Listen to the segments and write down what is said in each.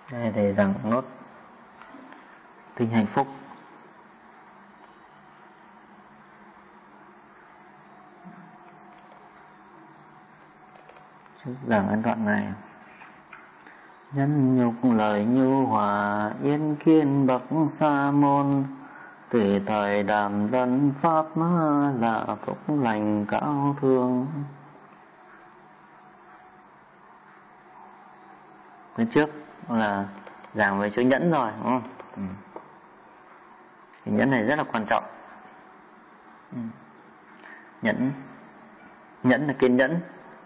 Đây thầy giảng nốt kinh hạnh phúc. Giảng ấn đoạn này: nhân nhục lời nhu hòa, yên kiên bậc sa môn, tùy thời đàm dân pháp là phúc lành cao thương. Bên trước là giảng về chữ nhẫn rồi, đúng không? Cái nhẫn này rất là quan trọng. Nhẫn là kiên nhẫn.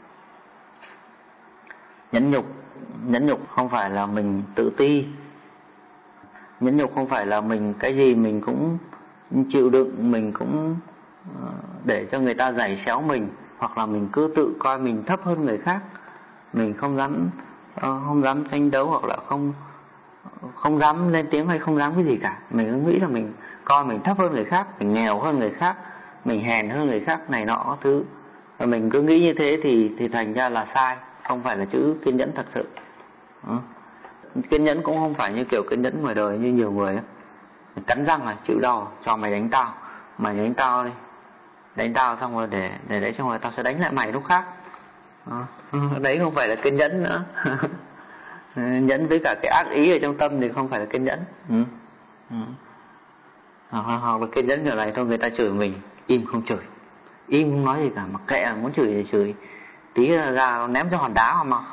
Nhẫn nhục không phải là mình tự ti. Nhẫn nhục không phải là mình cái gì mình cũng chịu đựng, mình cũng để cho người ta giày xéo mình, hoặc là mình cứ tự coi mình thấp hơn người khác, mình không dám tranh đấu, hoặc là không dám lên tiếng, hay không dám cái gì cả. Mình cứ nghĩ là mình coi mình thấp hơn người khác, mình nghèo hơn người khác, mình hèn hơn người khác này nọ thứ, và mình cứ nghĩ như thế thì thành ra là sai, không phải là chữ kiên nhẫn thật sự. Kiên nhẫn cũng không phải như kiểu kiên nhẫn ngoài đời như nhiều người ấy. Cắn răng là chịu đau, cho mày đánh tao, mày đánh tao đi, đánh tao xong rồi để đấy xong rồi tao sẽ đánh lại mày lúc khác. Đấy không phải là kiên nhẫn nữa. Nhẫn với cả cái ác ý ở trong tâm thì không phải là kiên nhẫn. Hoặc là kiên nhẫn kiểu này thôi, người ta chửi mình im không chửi, im không nói gì cả, mặc kệ, muốn chửi thì chửi, tí ra ném cho hòn đá mà.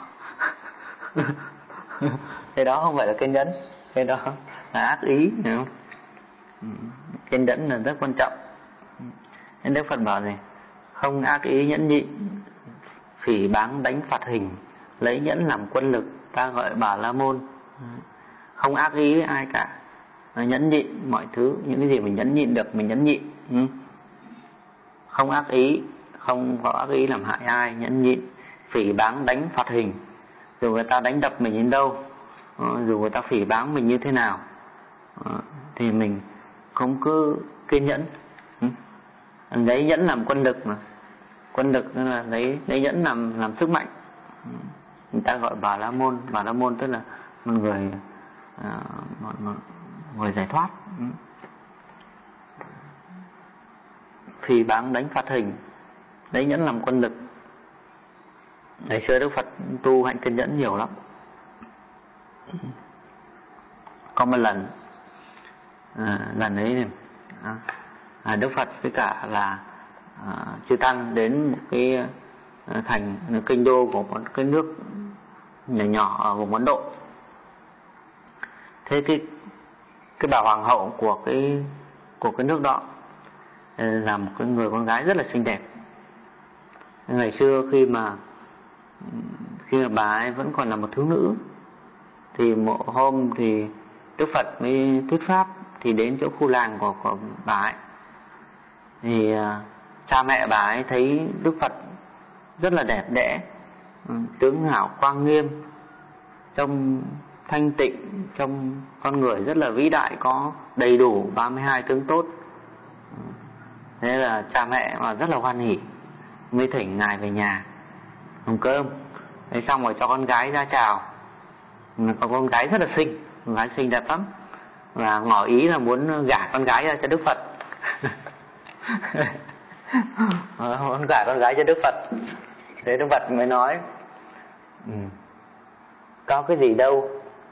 Cái đó không phải là kiên nhẫn, cái đó là ác ý, hiểu không? Kiên nhẫn là rất quan trọng. Nên Đức Phật bảo gì? Không ác ý nhẫn nhịn, phỉ báng đánh phạt hình, lấy nhẫn làm quân lực, ta gọi Bà La Môn. Không ác ý với ai cả, nhẫn nhịn mọi thứ, những cái gì mình nhẫn nhịn được mình nhẫn nhịn. Không ác ý, không có ác ý làm hại ai, nhẫn nhịn. Phỉ báng đánh phạt hình, dù người ta đánh đập mình đến đâu, dù người ta phỉ báng mình như thế nào, thì mình không cứ kiên nhẫn. Lấy nhẫn làm quân lực mà. Quân lực là lấy nhẫn làm sức mạnh. Người ta gọi Bà La Môn. Bà La Môn tức là một người giải thoát. Phỉ báng đánh phạt hình, lấy nhẫn làm quân lực. Ngày xưa Đức Phật tu hạnh kiên nhẫn nhiều lắm. Có một lần ấy Đức Phật với cả là chư tăng đến một cái thành kinh đô của một cái nước nhỏ ở vùng Ấn Độ. Thế cái bà hoàng hậu của cái nước đó là một cái người con gái rất là xinh đẹp. Ngày xưa khi mà bà ấy vẫn còn là một thiếu nữ, thì một hôm thì Đức Phật mới thuyết pháp, thì đến chỗ khu làng của bà ấy, thì cha mẹ bà ấy thấy Đức Phật rất là đẹp đẽ, tướng hảo quang nghiêm, trông thanh tịnh, trông con người rất là vĩ đại, có đầy đủ 32 tướng tốt. Thế là cha mẹ mà rất là hoan hỉ, mới thỉnh ngài về nhà dùng cơm. Thế xong rồi cho con gái ra chào. Có con gái rất là xinh, con gái xinh đẹp lắm, và ngỏ ý là muốn gả con gái ra cho Đức Phật. Muốn gả con gái cho Đức Phật. Thế Đức Phật mới nói: có cái gì đâu,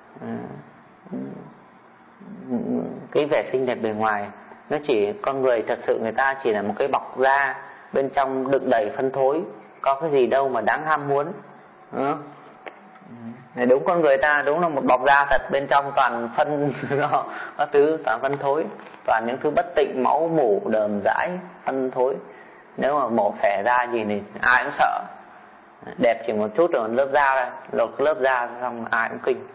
cái vẻ xinh đẹp bề ngoài, nó chỉ, con người thật sự người ta chỉ là một cái bọc da, bên trong đựng đầy phân thối, có cái gì đâu mà đáng ham muốn. Đúng, con người ta đúng là một bọc da thật, bên trong toàn phân có thứ, toàn phân thối, toàn những thứ bất tịnh, máu mủ đờm dãi, phân thối. Nếu mà mổ xẻ ra gì thì ai cũng sợ. Đẹp chỉ một chút rồi lớp da ra, lột lớp da xong ai cũng kinh.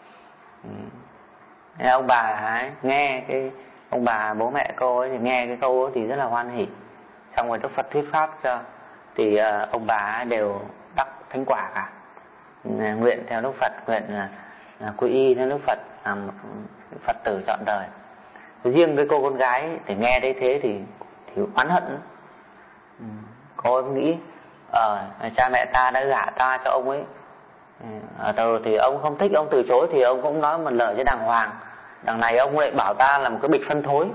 Ông bà ấy nghe ông bà bố mẹ cô ấy thì nghe cái câu ấy thì rất là hoan hỉ. Xong rồi Đức Phật thuyết pháp cho, thì ông bà ấy đều đắc thánh quả cả. Nguyện theo Đức Phật, nguyện là quy y theo Đức Phật, làm Phật tử trọn đời. Riêng cái cô con gái thì nghe thấy thế thì oán hận. Cô ấy nghĩ cha mẹ ta đã gả ta cho ông ấy Đầu thì ông không thích, ông từ chối thì ông cũng nói một lời cho đàng hoàng. Đằng này ông lại bảo ta là một cái bịch phân thối.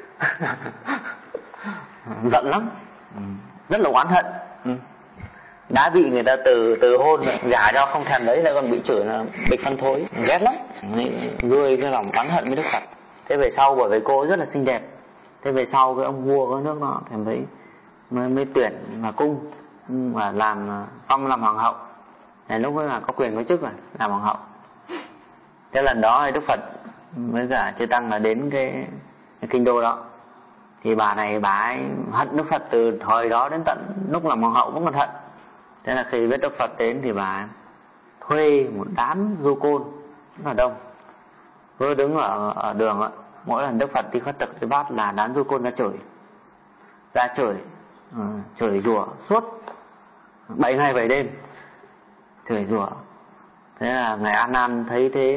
Giận lắm, rất là oán hận. Đã bị người ta từ hôn gả cho không thèm lấy, lại còn bị chửi là bịch phân thối, ghét lắm, nuôi cái lòng oán hận với Đức Phật. Thế về sau bởi vì cô ấy rất là xinh đẹp, thế về sau cái ông vua cái nước nọ thì mới tuyển vào cung và làm phong làm hoàng hậu. Này lúc ấy là có quyền có chức rồi, làm hoàng hậu. Thế lần đó Đức Phật với cả Chư Tăng là đến cái kinh đô đó, thì bà này bà ấy hận Đức Phật từ thời đó đến tận lúc làm hoàng hậu cũng còn hận. Thế là khi biết Đức Phật đến thì bà thuê một đám du côn rất là đông, cứ đứng ở đường ạ. Mỗi lần Đức Phật đi khất thực đi bát là đám du côn ra chửi rủa suốt 7 ngày 7 đêm, chửi rủa. Thế là ngài A Nan thấy thế,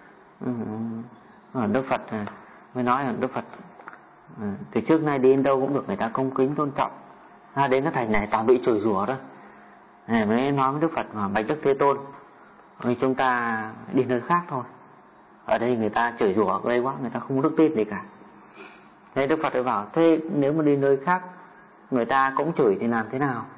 Đức Phật mới nói là Đức Phật từ trước nay đi đến đâu cũng được người ta cung kính tôn trọng, đến cái thành này toàn bị chửi rủa đó. Này mới nói với Đức Phật mà bạch Đức Thế Tôn, chúng ta đi nơi khác thôi, ở đây người ta chửi rủa gây quá, người ta không có đức tin gì cả. Thế Đức Phật mới bảo thế nếu mà đi nơi khác người ta cũng chửi thì làm thế nào?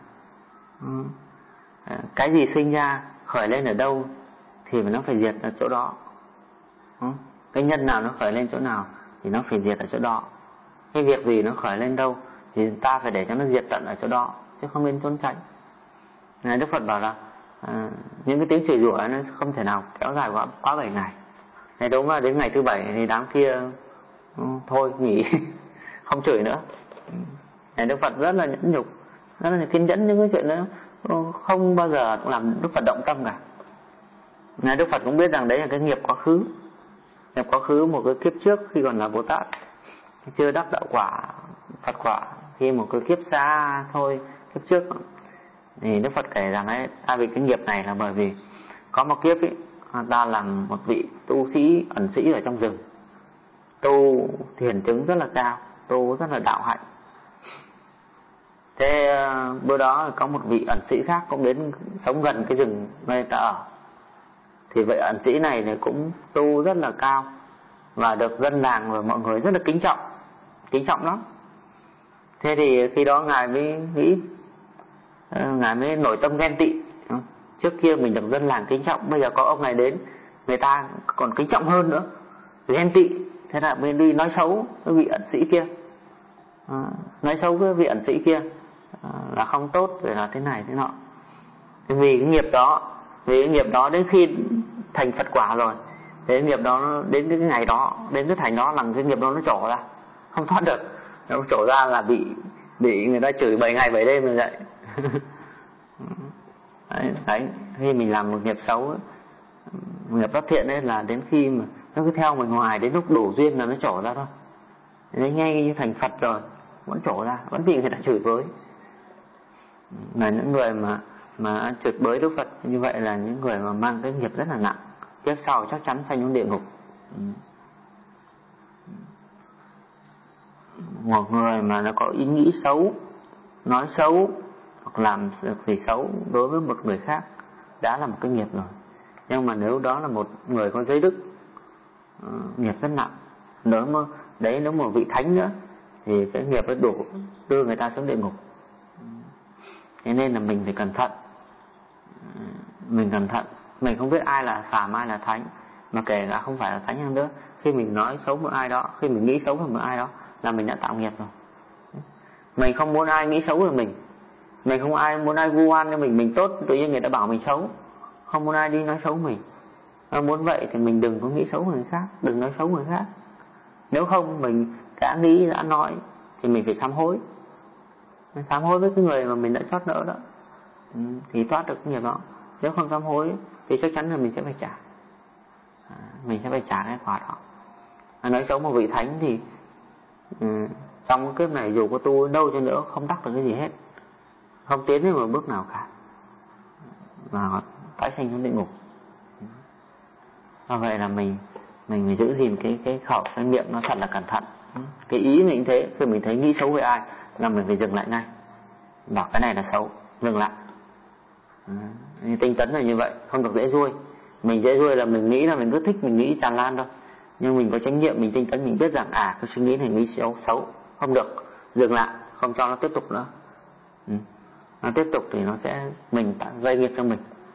Cái gì sinh ra khởi lên ở đâu thì nó phải diệt ở chỗ đó. Cái nhân nào nó khởi lên chỗ nào thì nó phải diệt ở chỗ đó. Cái việc gì nó khởi lên đâu thì ta phải để cho nó diệt tận ở chỗ đó, chứ không nên trốn tránh. Đức Phật bảo là những cái tiếng chửi rủa nó không thể nào kéo dài quá 7 ngày. Thế đúng là đến ngày thứ 7 thì đám kia thôi nghỉ không chửi nữa. Đức Phật rất là nhẫn nhục, rất là kiên nhẫn, những cái chuyện đó không bao giờ làm Đức Phật động tâm cả. Đức Phật cũng biết rằng đấy là cái nghiệp quá khứ. Nghiệp quá khứ một cái kiếp trước khi còn là Bồ Tát, chưa đắc đạo quả Phật quả, khi một cái kiếp xa thôi, kiếp trước thì Đức Phật kể rằng ấy, ta vì cái nghiệp này là bởi vì có một kiếp ấy, ta làm một vị tu sĩ ẩn sĩ ở trong rừng, tu thiền chứng rất là cao, tu rất là đạo hạnh. Thế bữa đó có một vị ẩn sĩ khác cũng đến sống gần cái rừng nơi ta ở. Thì vị ẩn sĩ này thì cũng tu rất là cao và được dân làng và mọi người rất là kính trọng lắm. Thế thì khi đó ngài mới nghĩ, ngài mới nổi tâm ghen tị. Trước kia mình được dân làng kính trọng, bây giờ có ông này đến người ta còn kính trọng hơn nữa, ghen tị. Thế là mới đi nói xấu cái vị ẩn sĩ kia, nói xấu cái vị ẩn sĩ kia là không tốt, rồi là thế này thế nọ. Vì cái nghiệp đó đến khi thành Phật quả rồi, cái nghiệp đó đến cái ngày đó, đến cái thành đó, làm cái nghiệp đó nó trổ ra không thoát được. Nó trổ ra là bị người ta chửi 7 ngày 7 đêm như vậy. Đấy, khi mình làm một nghiệp xấu ấy, nghiệp bất thiện ấy, là đến khi mà nó cứ theo mình hoài, đến lúc đủ duyên là nó trổ ra thôi. Đấy, ngay như thành Phật rồi vẫn trổ ra, vẫn bị người ta chửi bới. Là những người mà chửi bới Đức Phật như vậy là những người mà mang cái nghiệp rất là nặng, kiếp sau chắc chắn sanh xuống địa ngục. Một người mà nó có ý nghĩ xấu, nói xấu hoặc làm gì xấu đối với một người khác đã là một cái nghiệp rồi. Nhưng mà nếu đó là một người có giới đức, nghiệp rất nặng, nếu mà vị thánh nữa thì cái nghiệp nó đủ đưa người ta xuống địa ngục. Thế nên là mình phải cẩn thận. Mình không biết ai là phàm ai là thánh, mà kể cả không phải là thánh hơn nữa, khi mình nói xấu một ai đó, khi mình nghĩ xấu về một ai đó là mình đã tạo nghiệp rồi. Mình không muốn ai nghĩ xấu về mình không muốn ai vu oan cho mình tốt, tự nhiên người ta bảo mình xấu, không muốn ai đi nói xấu mình. Muốn vậy thì mình đừng có nghĩ xấu người khác, đừng nói xấu người khác. Nếu không mình đã nghĩ đã nói thì mình phải sám hối với cái người mà mình đã chót nợ đó, thì thoát được cái nghiệp đó. Nếu không sám hối thì chắc chắn là mình sẽ phải trả, cái quả đó. Nói xấu một vị thánh thì trong cái kiếp này dù có tu đâu cho nữa không đắc được cái gì hết, không tiến đến một bước nào cả, và phải sanh xuống địa ngục. Do vậy là mình phải giữ gìn cái khẩu, cái miệng nó thật là cẩn thận. Cái ý mình thế, khi mình thấy nghĩ xấu với ai là mình phải dừng lại ngay, bảo cái này là xấu, dừng lại. Tinh tấn là như vậy, không được dễ ruôi. Mình dễ ruôi là mình nghĩ là mình cứ thích, mình nghĩ tràn lan thôi. Nhưng mình có chánh niệm, mình tinh tấn, mình biết rằng cái suy nghĩ này nghĩ xấu, không được, dừng lại, không cho nó tiếp tục nữa. Nó tiếp tục thì nó sẽ mình gây nghiệp cho mình.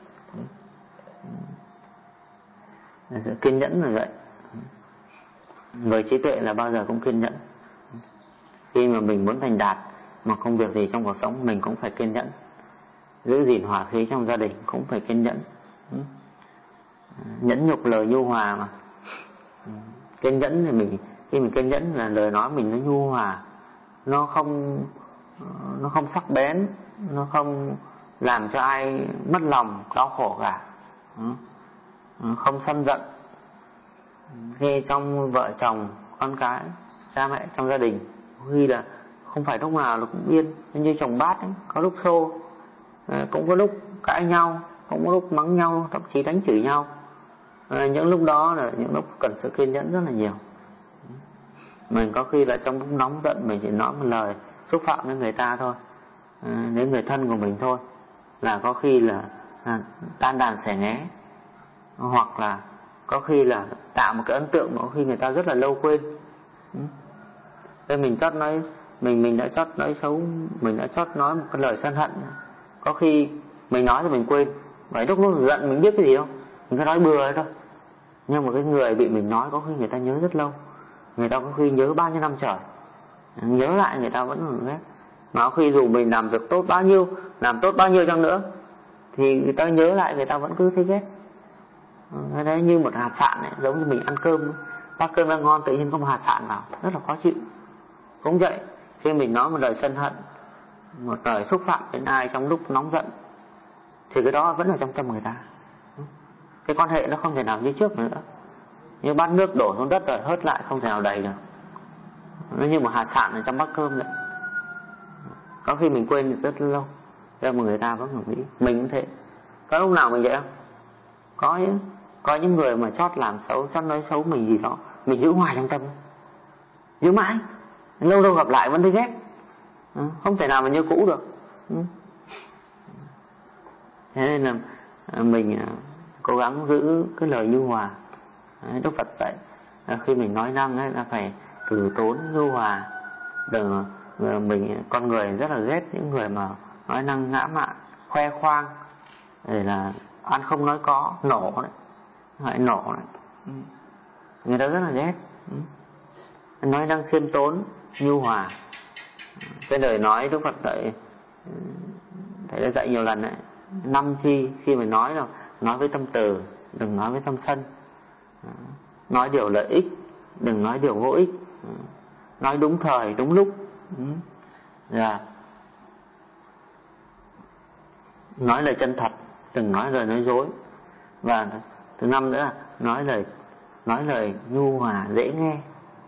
Sự kiên nhẫn là vậy. Người trí tuệ là bao giờ cũng kiên nhẫn. Khi mà mình muốn thành đạt một công việc gì trong cuộc sống, mình cũng phải kiên nhẫn. Giữ gìn hòa khí trong gia đình cũng phải kiên nhẫn. Nhẫn nhục lời nhu hòa mà. Kiên nhẫn thì khi mình kiên nhẫn là lời nói mình nó nhu hòa, nó không sắc bén, nó không làm cho ai mất lòng đau khổ cả, không sân giận. Khi trong vợ chồng, con cái, cha mẹ trong gia đình, khi là không phải lúc nào nó cũng yên, như chồng bát ấy, có lúc xô, cũng có lúc cãi nhau, cũng có lúc mắng nhau, thậm chí đánh chửi nhau. Những lúc đó là những lúc cần sự kiên nhẫn rất là nhiều. Mình có khi là trong lúc nóng giận mình chỉ nói một lời xúc phạm đến người ta thôi, đến người thân của mình thôi, là có khi là tan đàn xẻ nghé, hoặc là có khi là tạo một cái ấn tượng mà có khi người ta rất là lâu quên. Nên mình chót nói, mình đã chót nói xấu, mình đã chót nói một cái lời sân hận, có khi mình nói thì mình quên, vậy lúc giận mình biết cái gì đâu, mình cứ nói bừa thôi. Nhưng mà cái người bị mình nói có khi người ta nhớ rất lâu, người ta có khi nhớ bao nhiêu năm trời, nhớ lại người ta vẫn còn ghét. Mà có khi dù mình làm việc tốt bao nhiêu, làm tốt bao nhiêu chăng nữa, thì người ta nhớ lại người ta vẫn cứ thấy ghét. Cái đấy như một hạt sạn ấy, giống như mình ăn cơm, bát cơm đang ngon tự nhiên có một hạt sạn vào, rất là khó chịu. Cũng vậy, khi mình nói một lời sân hận, một lời xúc phạm đến ai trong lúc nóng giận, thì cái đó vẫn ở trong tâm người ta. Cái quan hệ nó không thể nào như trước nữa. Như bát nước đổ xuống đất rồi hớt lại không thể nào đầy được. Nó như một hạt sạn ở trong bát cơm vậy. Có khi mình quên rất lâu, nhưng mà người ta vẫn còn nghĩ. Mình cũng thế. Có lúc nào mình vậy không? Có những người mà chót làm xấu, chót nói xấu mình gì đó, mình giữ hoài trong tâm, giữ mãi, lâu lâu gặp lại vẫn thấy ghét, không thể nào mà như cũ được. Thế nên là mình cố gắng giữ cái lời nhu hòa. Đức Phật dạy khi mình nói năng ấy là phải từ tốn nhu hòa. Đừng con người rất là ghét những người mà nói năng ngã mạn, khoe khoang, để là ăn không nói có, nổ đấy, lại nổ đấy. Người ta rất là ghét. Nói năng khiêm tốn, nhu hòa. Cái lời nói Đức Phật dạy, thầy đã dạy nhiều lần đấy. 5 chi khi mình nói là nói với tâm từ, đừng nói với tâm sân. Nói điều lợi ích, đừng nói điều vô ích. Nói đúng thời, đúng lúc. Nói lời chân thật, đừng nói lời nói dối. Và thứ 5 nữa là nói lời nhu hòa, dễ nghe.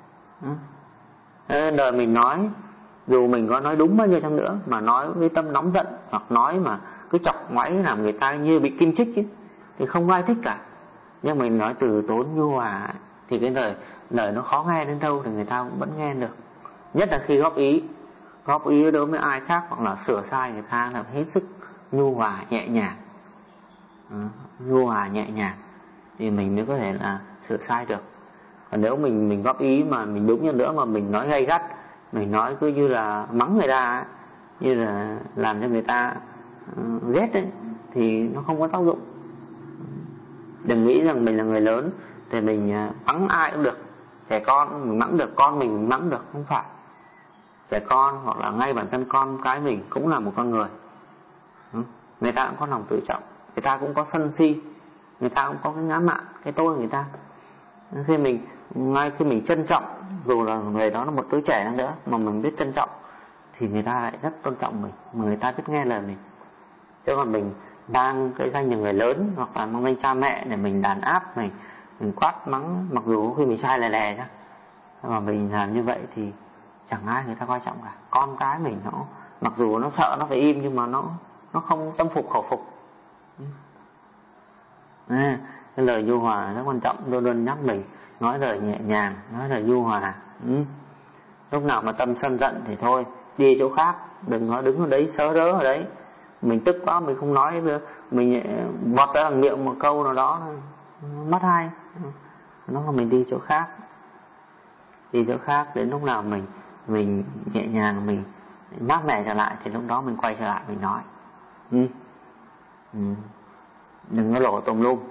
Đời mình nói, dù mình có nói đúng bao nhiêu chăng nữa, mà nói với tâm nóng giận, hoặc nói mà cứ chọc ngoáy làm người ta như bị kim chích ấy, thì không ai thích cả. Nhưng mình nói từ tốn nhu hòa ấy, thì cái lời nó khó nghe đến đâu thì người ta cũng vẫn nghe được. Nhất là khi góp ý đối với ai khác, hoặc là sửa sai người ta, là hết sức nhu hòa nhẹ nhàng. Nhu hòa nhẹ nhàng thì mình mới có thể là sửa sai được. Còn nếu mình góp ý mà mình đúng như nữa mà mình nói gay gắt, mình nói cứ như là mắng người ta ấy, như là làm cho người ta ghét ấy, thì nó không có tác dụng. Đừng nghĩ rằng mình là người lớn thì mình mắng ai cũng được. Trẻ con mình mắng được, con mình mắng được, không phải. Trẻ con hoặc là ngay bản thân con cái mình cũng là một con người. Người ta cũng có lòng tự trọng, người ta cũng có sân si, người ta cũng có cái ngã mạn, cái tôi người ta. Ngay khi mình trân trọng, dù là người đó là một đứa trẻ nữa mà mình biết trân trọng, thì người ta lại rất tôn trọng mình, mà người ta biết nghe lời mình. Chứ còn mình mang cái danh là người lớn, hoặc là mang danh cha mẹ để mình đàn áp, mình quát mắng, mặc dù khi mình sai lè ra, mà mình làm như vậy thì chẳng ai người ta coi trọng cả. Con cái mình nó mặc dù nó sợ nó phải im, nhưng mà nó không tâm phục khẩu phục. Cái lời nhu hòa rất quan trọng, luôn luôn nhắc mình nói lời nhẹ nhàng, nói lời nhu hòa. Lúc nào mà tâm sân giận thì thôi, đi chỗ khác, đừng có đứng ở đấy sớ rớ ở đấy. Mình tức quá mình không nói nữa, mình vọt ra bằng miệng một câu nào đó mất hay, nó là mình đi chỗ khác. Đi chỗ khác, đến lúc nào mình nhẹ nhàng, mình mát mẻ trở lại thì lúc đó mình quay trở lại mình nói. Đừng có lộ tùm lum.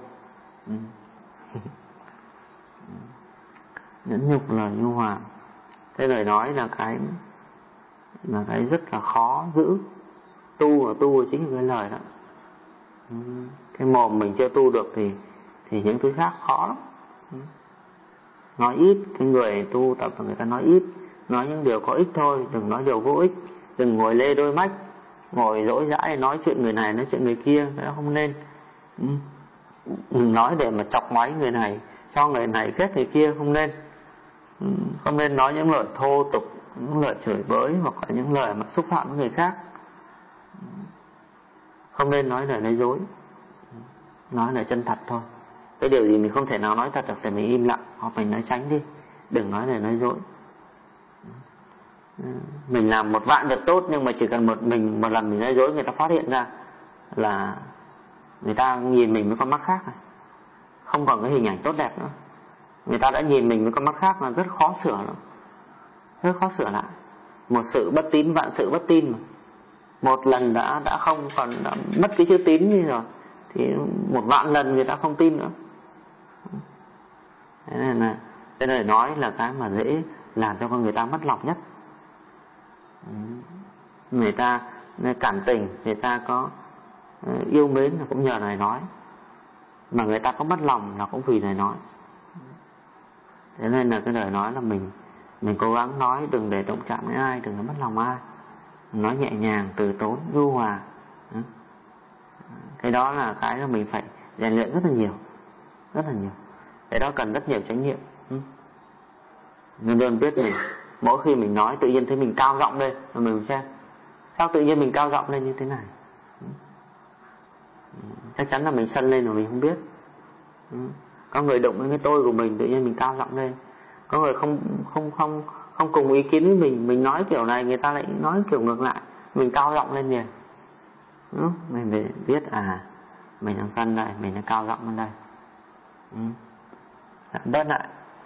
Nhẫn nhục lời nhu hòa. Cái lời nói là cái rất là khó giữ. Tu chính là cái lời đó. Cái mồm mình chưa tu được thì những thứ khác khó lắm. Nói ít, cái người tu tập là người ta nói ít, nói những điều có ích thôi, đừng nói điều vô ích. Đừng ngồi lê đôi mắt, ngồi dỗi dãi nói chuyện người này nói chuyện người kia, cái đó không nên. Đừng nói để mà chọc ngoáy người này, cho người này ghét người kia, không nên. Không nên nói những lời thô tục, những lời chửi bới, hoặc là những lời mà xúc phạm với người khác. Không nên nói lời nói dối, nói lời chân thật thôi. Cái điều gì mình không thể nào nói thật được thì mình im lặng, hoặc mình nói tránh đi, đừng nói lời nói dối. Mình làm 1.000.000 việc tốt, nhưng mà chỉ cần một lần mình nói dối, người ta phát hiện ra là người ta nhìn mình với con mắt khác này, không còn cái hình ảnh tốt đẹp nữa. Người ta đã nhìn mình với con mắt khác là rất khó sửa lắm, rất khó sửa lại. Một sự bất tín vạn sự bất tin mà. Một lần đã không, còn đã mất cái chữ tín như rồi thì 1.000.000 lần người ta không tin nữa. Thế nên là cái lời nói là cái mà dễ làm cho con người ta mất lòng nhất. Người ta cảm tình, người ta có yêu mến là cũng nhờ lời nói, mà người ta có mất lòng là cũng vì lời nói. Thế nên là cái lời nói là mình cố gắng nói, đừng để động chạm đến ai, đừng có mất lòng ai, nói nhẹ nhàng, từ tốn, nhu hòa. Cái đó là cái mà mình phải rèn luyện rất là nhiều, rất là nhiều. Cái đó cần rất nhiều chánh niệm. Nên luôn biết mình mỗi khi mình nói tự nhiên thấy mình cao giọng lên, rồi mình xem sao tự nhiên mình cao giọng lên như thế này. Chắc chắn là mình sân lên rồi mình không biết. Có người đụng đến cái tôi của mình, tự nhiên mình cao giọng lên. Có người không cùng ý kiến với mình nói kiểu này, người ta lại nói kiểu ngược lại, mình cao giọng lên liền. Mình phải biết mình đang sân đây, mình đang cao giọng lên đây. Bớt lại.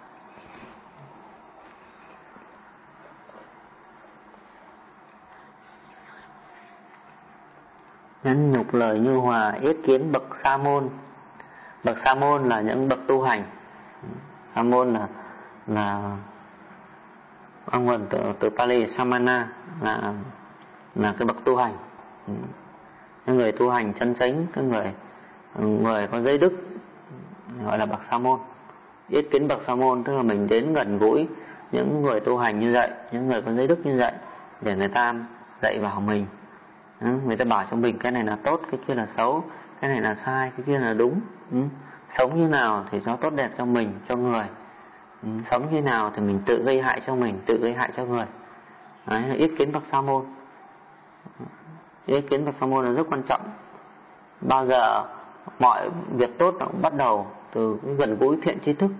Nhẫn nhục lời nhu hòa, yết kiến bậc sa môn. Bậc sa môn là những bậc tu hành. Sa môn là ông nguồn từ Pali Samana, là cái bậc tu hành. Những người tu hành chân chánh, cái người có giới đức gọi là bậc sa môn. Yết kiến bậc sa môn tức là mình đến gần gũi những người tu hành như vậy, những người có giới đức như vậy, để người ta dạy bảo mình. Người ta bảo cho mình cái này là tốt, cái kia là xấu, cái này là sai, cái kia là đúng. Sống như nào thì nó tốt đẹp cho mình, cho người. Sống như nào thì mình tự gây hại cho mình, tự gây hại cho người. Đấy là yết kiến bậc sa môn. Yết kiến bậc sa môn là rất quan trọng. Bao giờ mọi việc tốt nó cũng bắt đầu từ cái gần gũi thiện tri thức.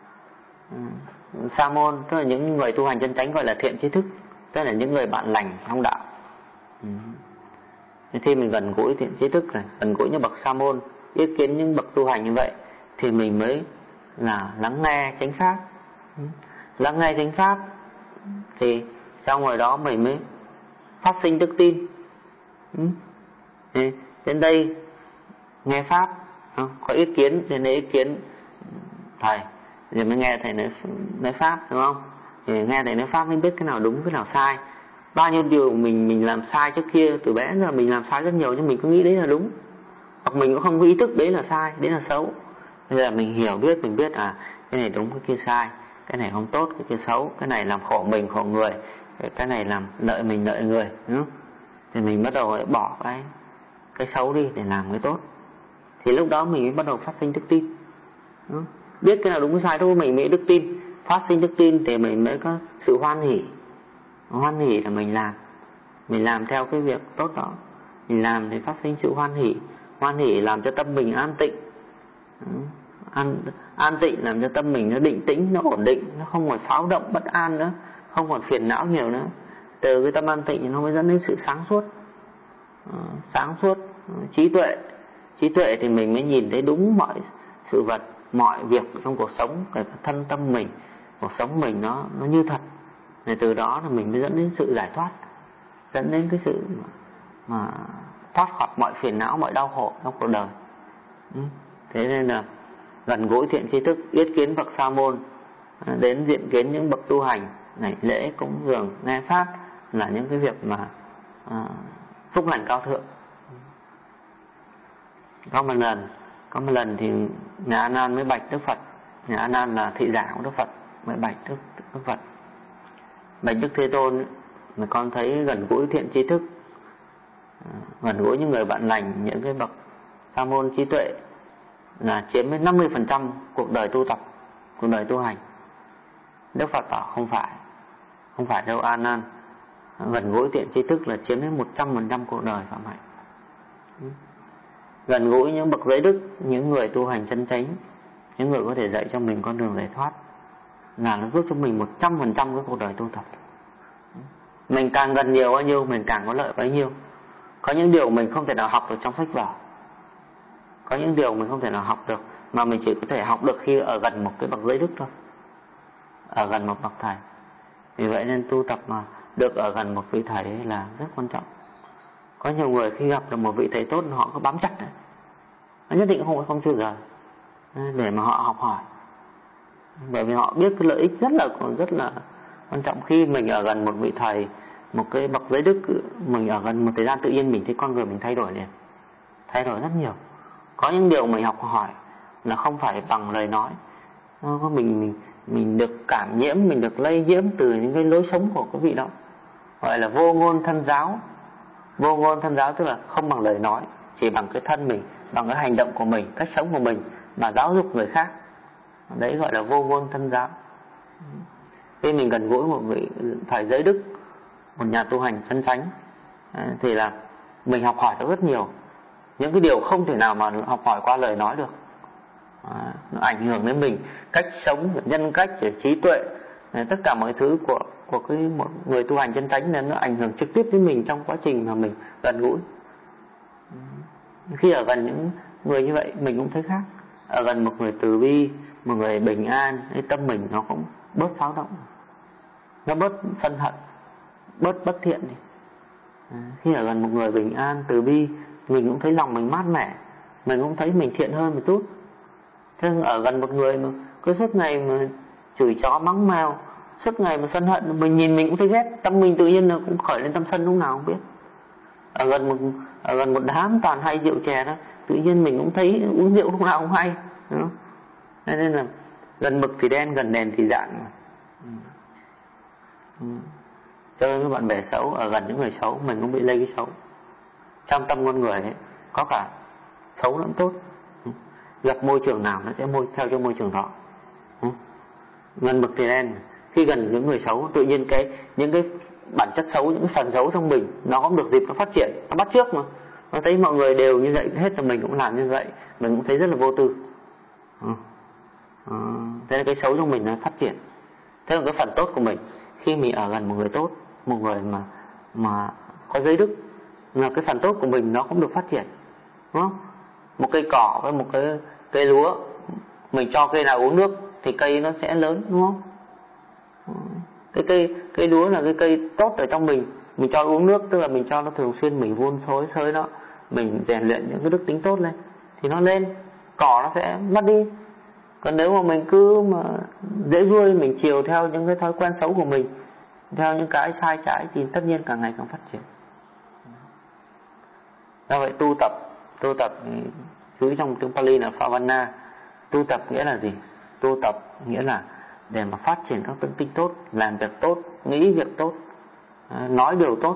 Sa môn tức là những người tu hành chân chánh gọi là thiện tri thức, tức là những người bạn lành trong đạo. Khi mình gần gũi thiện tri thức này, gần gũi những bậc sa môn, yết kiến những bậc tu hành như vậy, thì mình mới là lắng nghe chánh pháp. Lắng nghe chánh pháp thì sau rồi đó mình mới phát sinh đức tin. Đến đây nghe pháp, có ý kiến thì lấy ý kiến thầy, rồi mới nghe thầy nói pháp, đúng không? Thì nghe thầy nói pháp mới biết cái nào đúng, cái nào sai. Bao nhiêu điều mình làm sai trước kia, từ bé giờ mình làm sai rất nhiều, nhưng mình cứ nghĩ đấy là đúng, hoặc mình cũng không có ý thức đấy là sai, đấy là xấu. Bây giờ mình hiểu biết, mình biết cái này đúng, cái kia sai, cái này không tốt, cái kia xấu, cái này làm khổ mình khổ người, cái này làm lợi mình lợi người, đúng không? Thì mình bắt đầu bỏ cái xấu đi để làm cái tốt. Thì lúc đó mình mới bắt đầu phát sinh đức tin. Biết cái nào đúng cái sai thôi mình mới đức tin. Phát sinh đức tin thì mình mới có sự hoan hỷ. Hoan hỷ là mình làm theo cái việc tốt đó, mình làm thì phát sinh sự hoan hỷ. Hoan hỷ làm cho tâm mình an tịnh. An tịnh làm cho tâm mình nó định tĩnh, nó ổn định, nó không còn xáo động bất an nữa, không còn phiền não nhiều nữa. Từ cái tâm an tịnh nó mới dẫn đến sự sáng suốt, trí tuệ, trí tuệ thì mình mới nhìn thấy đúng mọi sự vật, mọi việc trong cuộc sống, cái thân tâm mình, cuộc sống mình nó như thật. Thì từ đó là mình mới dẫn đến sự giải thoát, dẫn đến cái sự mà thoát khỏi mọi phiền não, mọi đau khổ trong cuộc đời. Thế nên là gần gũi thiện tri thức, yết kiến bậc sa môn, đến diện kiến những bậc tu hành, này lễ cúng dường nghe pháp là những cái việc mà phúc lành cao thượng. Có một lần thì nhà A Nan mới bạch Đức Phật. Nhà A Nan là thị giả của Đức Phật, mới bạch Đức Phật: bạch Đức Thế Tôn, mà con thấy gần gũi thiện tri thức, gần gũi những người bạn lành, những cái bậc sa môn trí tuệ là chiếm đến 50% cuộc đời tu tập, cuộc đời tu hành. Đức Phật bảo không phải đâu A Nan, gần gũi thiện tri thức là chiếm đến 100% cuộc đời phạm hạnh. Gần gũi những bậc giới đức, những người tu hành chân chánh, những người có thể dạy cho mình con đường giải thoát, là nó giúp cho mình 100% cái cuộc đời tu tập. Mình càng gần nhiều bao nhiêu, mình càng có lợi bấy nhiêu. Có những điều mình không thể nào học được trong sách vở, có những điều mình không thể nào học được, mà mình chỉ có thể học được khi ở gần một cái bậc giới đức thôi, ở gần một bậc thầy. Vì vậy nên tu tập mà được ở gần một vị thầy là rất quan trọng. Có nhiều người khi gặp được một vị thầy tốt, họ cứ bám chặt đấy, nó nhất định không chịu rời để mà họ học hỏi, bởi vì họ biết cái lợi ích rất là quan trọng. Khi mình ở gần một vị thầy, một cái bậc giới đức, mình ở gần một thời gian, tự nhiên mình thấy con người mình thay đổi liền, thay đổi rất nhiều. Có những điều mình học hỏi là không phải bằng lời nói, mình được cảm nhiễm, mình được lây nhiễm từ những cái lối sống của cái vị đó, gọi là vô ngôn thân giáo. Vô ngôn thân giáo tức là không bằng lời nói, chỉ bằng cái thân mình, bằng cái hành động của mình, cách sống của mình mà giáo dục người khác. Đấy gọi là vô ngôn thân giáo. Khi mình gần gũi một vị thầy giới đức, một nhà tu hành chân chánh, thì là mình học hỏi được rất nhiều. Những cái điều không thể nào mà học hỏi qua lời nói được. Nó ảnh hưởng đến mình, cách sống, nhân cách, trí tuệ, tất cả mọi thứ của cái một người tu hành chân chánh, nên nó ảnh hưởng trực tiếp đến mình trong quá trình mà mình gần gũi. Khi ở gần những người như vậy, mình cũng thấy khác. Ở gần một người từ bi, một người bình an, cái tâm mình nó cũng bớt xáo động, nó bớt sân hận, bớt bất thiện đi. Khi ở gần một người bình an, từ bi, mình cũng thấy lòng mình mát mẻ, mình cũng thấy mình thiện hơn một chút. Thế ở gần một người mà cứ suốt ngày mà chửi chó mắng mèo, suốt ngày mà sân hận, mình nhìn mình cũng thấy ghét, tâm mình tự nhiên là cũng khởi lên tâm sân lúc nào không biết. Ở gần một đám toàn hay rượu chè đó, tự nhiên mình cũng thấy uống rượu lúc nào cũng hay, đúng không? Nên là gần mực thì đen, gần đèn thì rạng. Chơi với bạn bè xấu, ở gần những người xấu, mình cũng bị lây cái xấu. Trong tâm con người ấy, có cả xấu lẫn tốt. Gặp môi trường nào nó sẽ theo cho môi trường đó. Gần mực thì đen, khi gần những người xấu, tự nhiên những cái bản chất xấu, những cái phần xấu trong mình nó cũng được dịp nó phát triển, nó bắt chước mà. Nó thấy mọi người đều như vậy hết, là mình cũng làm như vậy, mình cũng thấy rất là vô tư. Thế là cái xấu trong mình nó phát triển. Thế là cái phần tốt của mình, khi mình ở gần một người tốt, một người mà có giới đức, là cái phần tốt của mình nó cũng được phát triển, đúng không? Một cây cỏ với một cái cây lúa, mình cho cây nào uống nước thì cây nó sẽ lớn, đúng không? Cái cây lúa là cái cây tốt ở trong mình cho uống nước, tức là mình cho nó thường xuyên, mình vun xới nó, mình rèn luyện những cái đức tính tốt lên thì nó lên. Cỏ nó sẽ mất đi. Còn nếu mà mình cứ mà dễ vui, mình chiều theo những cái thói quen xấu của mình, theo những cái sai trái, thì tất nhiên càng ngày càng phát triển. Do vậy tu tập chú trong tiếng Pali là Phavana. Tu tập nghĩa là gì? Tu tập nghĩa là để mà phát triển các đức tính tốt, làm việc tốt, nghĩ việc tốt, nói điều tốt,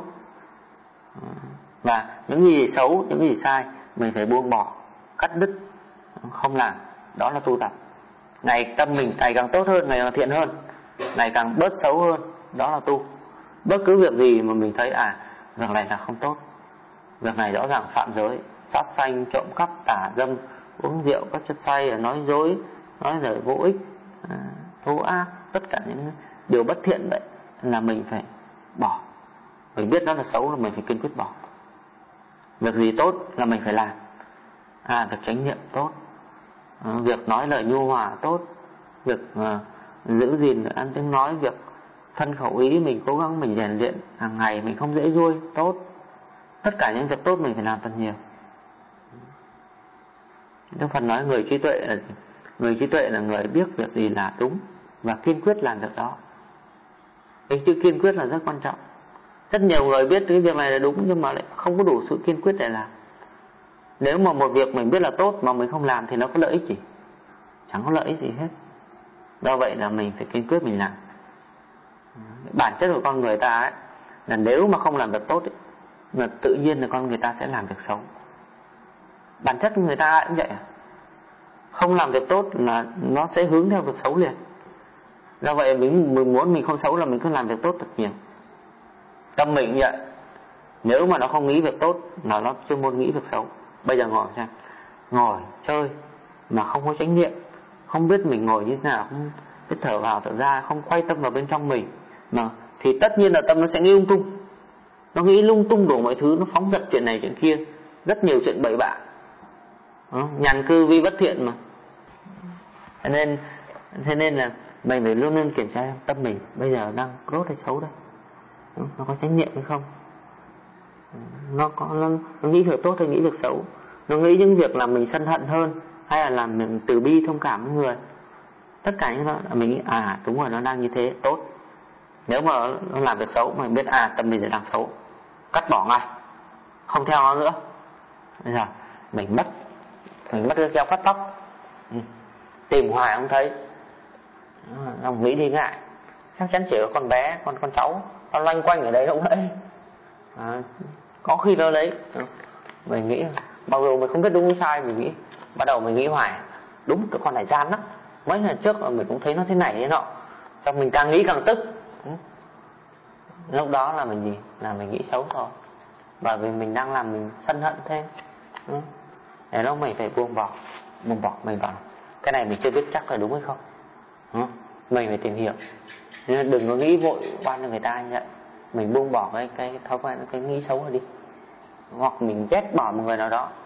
và những gì xấu, những gì sai mình phải buông bỏ, cắt đứt, không làm. Đó là tu tập. Ngày tâm mình ngày càng tốt hơn, ngày càng thiện hơn, ngày càng bớt xấu hơn, đó là tu. Bất cứ việc gì mà mình thấy việc này là không tốt, việc này rõ ràng phạm giới, sát sanh, trộm cắp, tà dâm, uống rượu, các chất say, nói dối, nói lời vô ích, thô ác, tất cả những điều bất thiện vậy là mình phải bỏ. Mình biết nó là xấu là mình phải kiên quyết bỏ. Việc gì tốt là mình phải làm. việc chánh niệm tốt, việc nói lời nhu hòa tốt, việc giữ gìn ăn tiếng nói, việc thân khẩu ý mình cố gắng mình rèn luyện hàng ngày, mình không dễ ruôi, tốt. Tất cả những việc tốt mình phải làm thật nhiều. Đức Phật nói người trí tuệ là người biết việc gì là đúng và kiên quyết làm việc đó. Cái chữ kiên quyết là rất quan trọng. Rất nhiều người biết cái việc này là đúng nhưng mà lại không có đủ sự kiên quyết để làm. Nếu mà một việc mình biết là tốt mà mình không làm thì nó có lợi ích gì? Chẳng có lợi ích gì hết. Do vậy là mình phải kiên quyết mình làm. Bản chất của con người ta ấy, là nếu mà không làm việc tốt ấy, là tự nhiên là con người ta sẽ làm việc xấu. Bản chất của người ta cũng vậy. Không làm việc tốt là nó sẽ hướng theo việc xấu liền. Do vậy mình muốn mình không xấu là mình cứ làm việc tốt thật nhiều. Tâm mình cũng vậy. Nếu mà nó không nghĩ việc tốt là nó chuyên môn nghĩ việc xấu. Bây giờ ngồi xem, ngồi chơi mà không có chánh niệm, không biết mình ngồi như thế nào, không biết thở vào thở ra, không quay tâm vào bên trong mình mà thì tất nhiên là tâm nó sẽ nghĩ lung tung. Nó nghĩ lung tung đủ mọi thứ, nó phóng dật chuyện này chuyện kia, rất nhiều chuyện bậy bạ. Nhàn cư vi bất thiện mà. Thế nên là mình phải luôn luôn kiểm tra tâm mình bây giờ đang tốt hay xấu đây. Nó có chánh niệm hay không? Nó nghĩ việc tốt hay nghĩ việc xấu? Nó nghĩ những việc làm mình sân hận hơn hay là làm mình từ bi thông cảm với người? Tất cả những đó mình nghĩ đúng rồi, nó đang như thế, tốt. Nếu mà nó làm việc xấu mình biết tâm mình đang xấu, cắt bỏ ngay, không theo nó nữa. Bây giờ mình mất cái kéo cắt tóc, tìm hoài không thấy, ông nghĩ đi ngại, chắc chắn chỉ có con bé, con cháu nó loanh quanh ở đây không đấy. Có khi nó lấy. Mình nghĩ mặc dù mình không biết đúng hay sai, mình nghĩ bắt đầu mình nghĩ hoài, đúng cái con này gian lắm, mấy lần trước mình cũng thấy nó thế này thế nọ, xong mình càng nghĩ càng tức. Lúc đó là mình gì? Là mình nghĩ xấu thôi, bởi vì mình đang làm mình sân hận thêm. Thế lúc mình phải buông bỏ mình bảo cái này mình chưa biết chắc là đúng hay không. Mình phải tìm hiểu, nên đừng có nghĩ vội oan cho người ta như vậy. Mình buông bỏ cái thói quen, cái nghĩ xấu rồi đi. Hoặc mình ghét bỏ một người nào đó,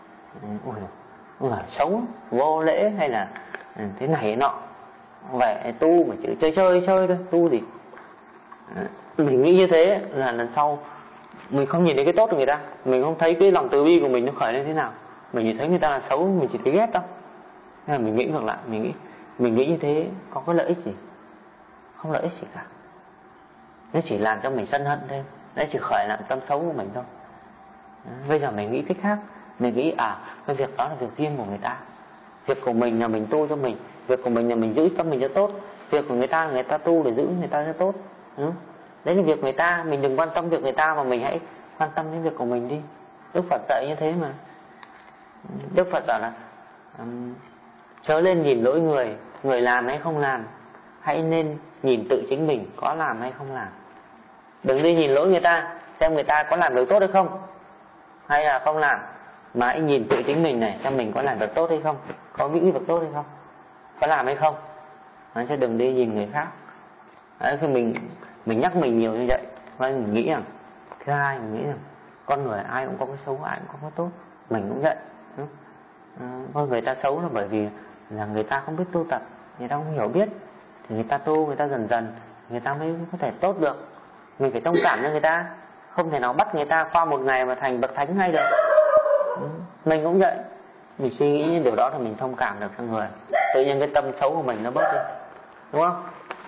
xấu, vô lễ hay là thế này thế nọ, về tu mà chỉ chơi thôi, tu gì. Mình nghĩ như thế là lần sau mình không nhìn thấy cái tốt của người ta, mình không thấy cái lòng từ bi của mình nó khởi lên thế nào. Mình chỉ thấy người ta là xấu, mình chỉ thấy ghét đâu. Nên là mình nghĩ ngược lại, mình nghĩ như thế có cái lợi ích gì? Không lợi ích gì cả. Nó chỉ làm cho mình sân hận thêm, nó chỉ khởi lại tâm xấu của mình thôi. Bây giờ mình nghĩ cách khác, mình nghĩ cái việc đó là việc riêng của người ta, việc của mình là mình tu cho mình, việc của mình là mình giữ tâm mình cho tốt, việc của người ta tu để giữ người ta cho tốt. Đấy là việc người ta, mình đừng quan tâm việc người ta mà mình hãy quan tâm đến việc của mình đi. Đức Phật dạy như thế mà. Đức Phật bảo là chớ lên nhìn lỗi người làm hay không làm, hãy nên nhìn tự chính mình có làm hay không làm. Đừng đi nhìn lỗi người ta, xem người ta có làm được tốt hay không hay là không làm, mà hãy nhìn tự chính mình này, xem mình có làm được tốt hay không, có nghĩ việc tốt hay không, có làm hay không. Chứ đừng đi nhìn người khác. Đấy, khi mình nhắc mình nhiều như vậy, và mình nghĩ rằng thứ hai, mình nghĩ rằng con người ai cũng có cái xấu, ai cũng có cái tốt. Mình cũng vậy. Con người ta xấu là bởi vì là người ta không biết tu tập, người ta không hiểu biết, thì người ta tu, người ta dần dần người ta mới có thể tốt được. Mình phải thông cảm cho người ta, không thể nào bắt người ta qua một ngày mà thành bậc thánh ngay được. Mình cũng vậy, mình suy nghĩ những điều đó thì mình thông cảm được cho người, tự nhiên cái tâm xấu của mình nó bớt đi, đúng không?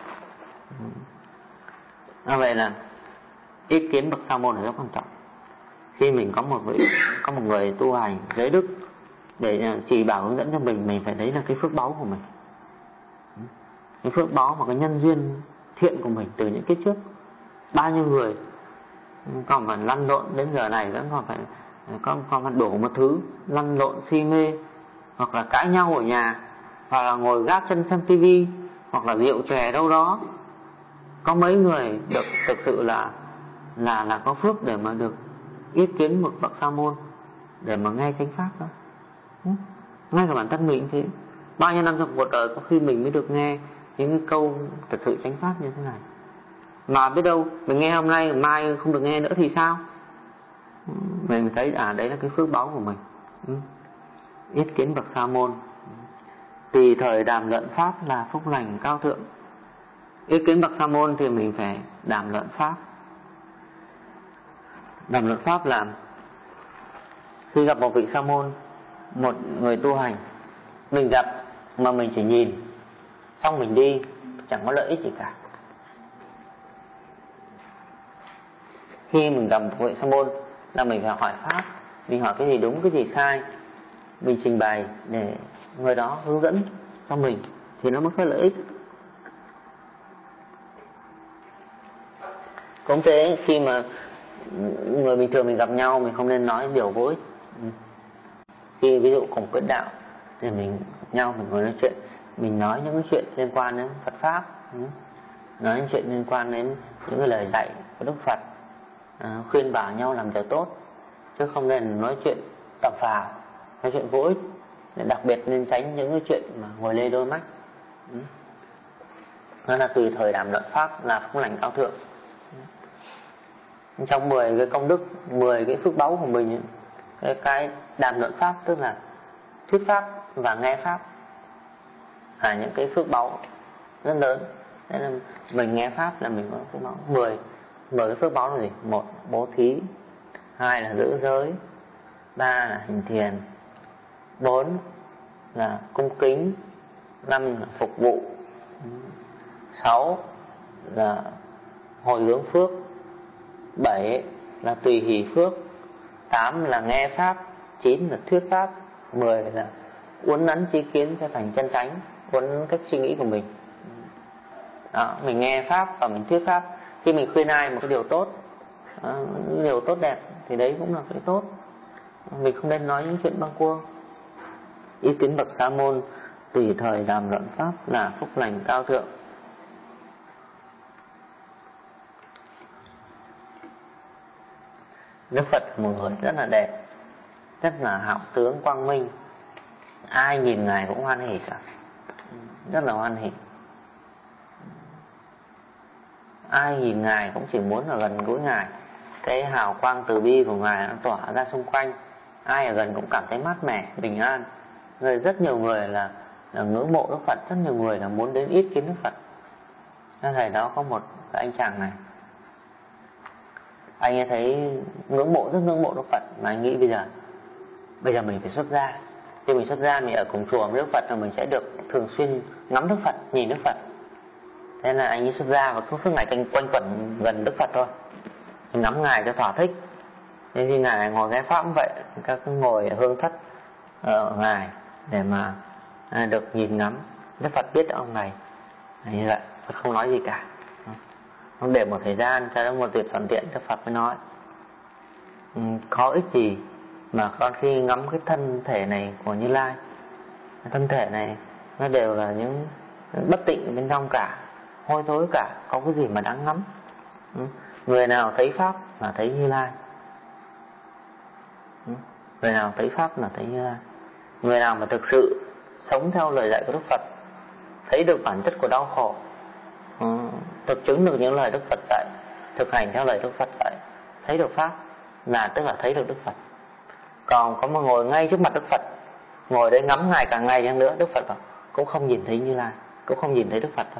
Vậy là ý kiến bậc sa môn là rất quan trọng. Khi mình có một người tu hành giới đức để chỉ bảo hướng dẫn cho mình phải thấy là cái phước báu của mình, cái phước báu và cái nhân duyên thiện của mình từ những kiếp trước. Bao nhiêu người còn phải lăn lộn đến giờ này vẫn còn phải đổ một thứ, lăn lộn si mê, hoặc là cãi nhau ở nhà, hoặc là ngồi gác chân xem tivi, hoặc là rượu chè đâu đó. Có mấy người được thực sự là có phước để mà được ý kiến một bậc sa môn, để mà nghe chánh pháp đó. Ngay cả bản thân mình cũng thế, bao nhiêu năm trong cuộc đời có khi mình mới được nghe những cái câu thật sự chánh pháp như thế này. Mà biết đâu mình nghe hôm nay, mai không được nghe nữa thì sao? Mình thấy đấy là cái phước báu của mình. Yết kiến bậc sa môn, tùy thời đàm luận pháp là phúc lành cao thượng. Yết kiến bậc sa môn thì mình phải đàm luận pháp. Đàm luận pháp là khi gặp một vị sa môn, một người tu hành, mình gặp mà mình chỉ nhìn xong mình đi, chẳng có lợi ích gì cả. Khi mình gặp một vị sa môn là mình phải hỏi pháp, mình hỏi cái gì đúng cái gì sai, mình trình bày để người đó hướng dẫn cho mình thì nó mới có lợi ích. Cũng thế, khi mà người bình thường mình gặp nhau, mình không nên nói điều vô ích. Khi ví dụ cùng quyết đạo thì mình gặp nhau, mình ngồi nói chuyện, mình nói những chuyện liên quan đến Phật pháp, nói những chuyện liên quan đến những cái lời dạy của Đức Phật, khuyên bảo nhau làm điều tốt, chứ không nên nói chuyện tầm phào, nói chuyện vô ích. Đặc biệt nên tránh những cái chuyện mà ngồi lê đôi mắt. Đó là tùy thời đàm luận pháp là phúc lành cao thượng. Trong 10 cái công đức, 10 cái phước báu của mình, cái đàm luận pháp tức là thuyết pháp và nghe pháp là những cái phước báu rất lớn. Thế là mình nghe pháp là mình có phước báu. 10 cái phước báu là gì? 1. Bố thí, 2 là giữ giới, 3 là hành thiền, 4 là cung kính, 5 là phục vụ, 6 là hồi hướng phước, 7 là tùy hỷ phước, 8 là nghe pháp, 9 là thuyết pháp, 10 là uốn nắn tri kiến cho thành chân chánh, uốn cách suy nghĩ của mình. Đó, mình nghe pháp và mình thuyết pháp. Khi mình khuyên ai một cái điều tốt, điều tốt đẹp thì đấy cũng là cái tốt. Mình không nên nói những chuyện bâng quơ. Ý kiến bậc sa môn, tùy thời đàm luận pháp là phúc lành cao thượng. Đức Phật một người rất là đẹp, rất là hảo tướng quang minh, ai nhìn Ngài cũng hoan hỉ cả, rất là hoan hỉ. Ai nhìn Ngài cũng chỉ muốn ở gần gũi Ngài. Cái hào quang từ bi của Ngài nó tỏa ra xung quanh, ai ở gần cũng cảm thấy mát mẻ, bình an. Rất nhiều người là ngưỡng mộ Đức Phật, rất nhiều người là muốn đến yết kiến Đức Phật. Thế thầy đó có một cái anh chàng này, anh ấy thấy ngưỡng mộ, rất ngưỡng mộ Đức Phật, mà anh nghĩ bây giờ mình phải xuất gia. Khi mình xuất gia, mình ở cùng chùa với Đức Phật là mình sẽ được thường xuyên ngắm Đức Phật, nhìn Đức Phật. Thế là anh ấy xuất gia và cứ suốt ngày quanh quẩn gần Đức Phật thôi, mình ngắm Ngài cho thỏa thích. Thế khi Ngài ngồi nghe pháp cũng vậy, các cứ ngồi hương thất ở Ngài để mà được nhìn ngắm. Đức Phật biết ông này như vậy, không nói gì cả, không để một thời gian cho nó một dịp thuận tiện, Đức Phật mới nói có ích gì mà con khi ngắm cái thân thể này của Như Lai. Cái thân thể này nó đều là những bất tịnh bên trong cả, hôi thối cả, có cái gì mà đáng ngắm. Người nào thấy pháp là thấy Như Lai, người nào thấy pháp là thấy Như Lai. Người nào mà thực sự sống theo lời dạy của Đức Phật, thấy được bản chất của đau khổ, thực chứng được những lời Đức Phật dạy, thực hành theo lời Đức Phật dạy, thấy được pháp là tức là thấy được Đức Phật. Còn có một ngồi ngay trước mặt Đức Phật, ngồi đấy ngắm Ngài cả ngày chăng nữa, Đức Phật bảo cũng không nhìn thấy Như Lai, cũng không nhìn thấy Đức Phật đâu.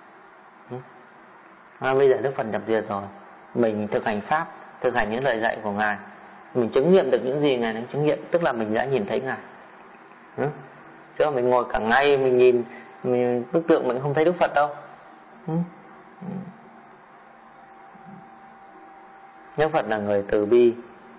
Bây giờ Đức Phật nhập diệt rồi, mình thực hành pháp, thực hành những lời dạy của Ngài, mình chứng nghiệm được những gì Ngài đang chứng nghiệm, tức là mình đã nhìn thấy Ngài. Chứ mà mình ngồi cả ngày mình nhìn bức tượng, mình không thấy Đức Phật đâu. Đức Phật là người từ bi,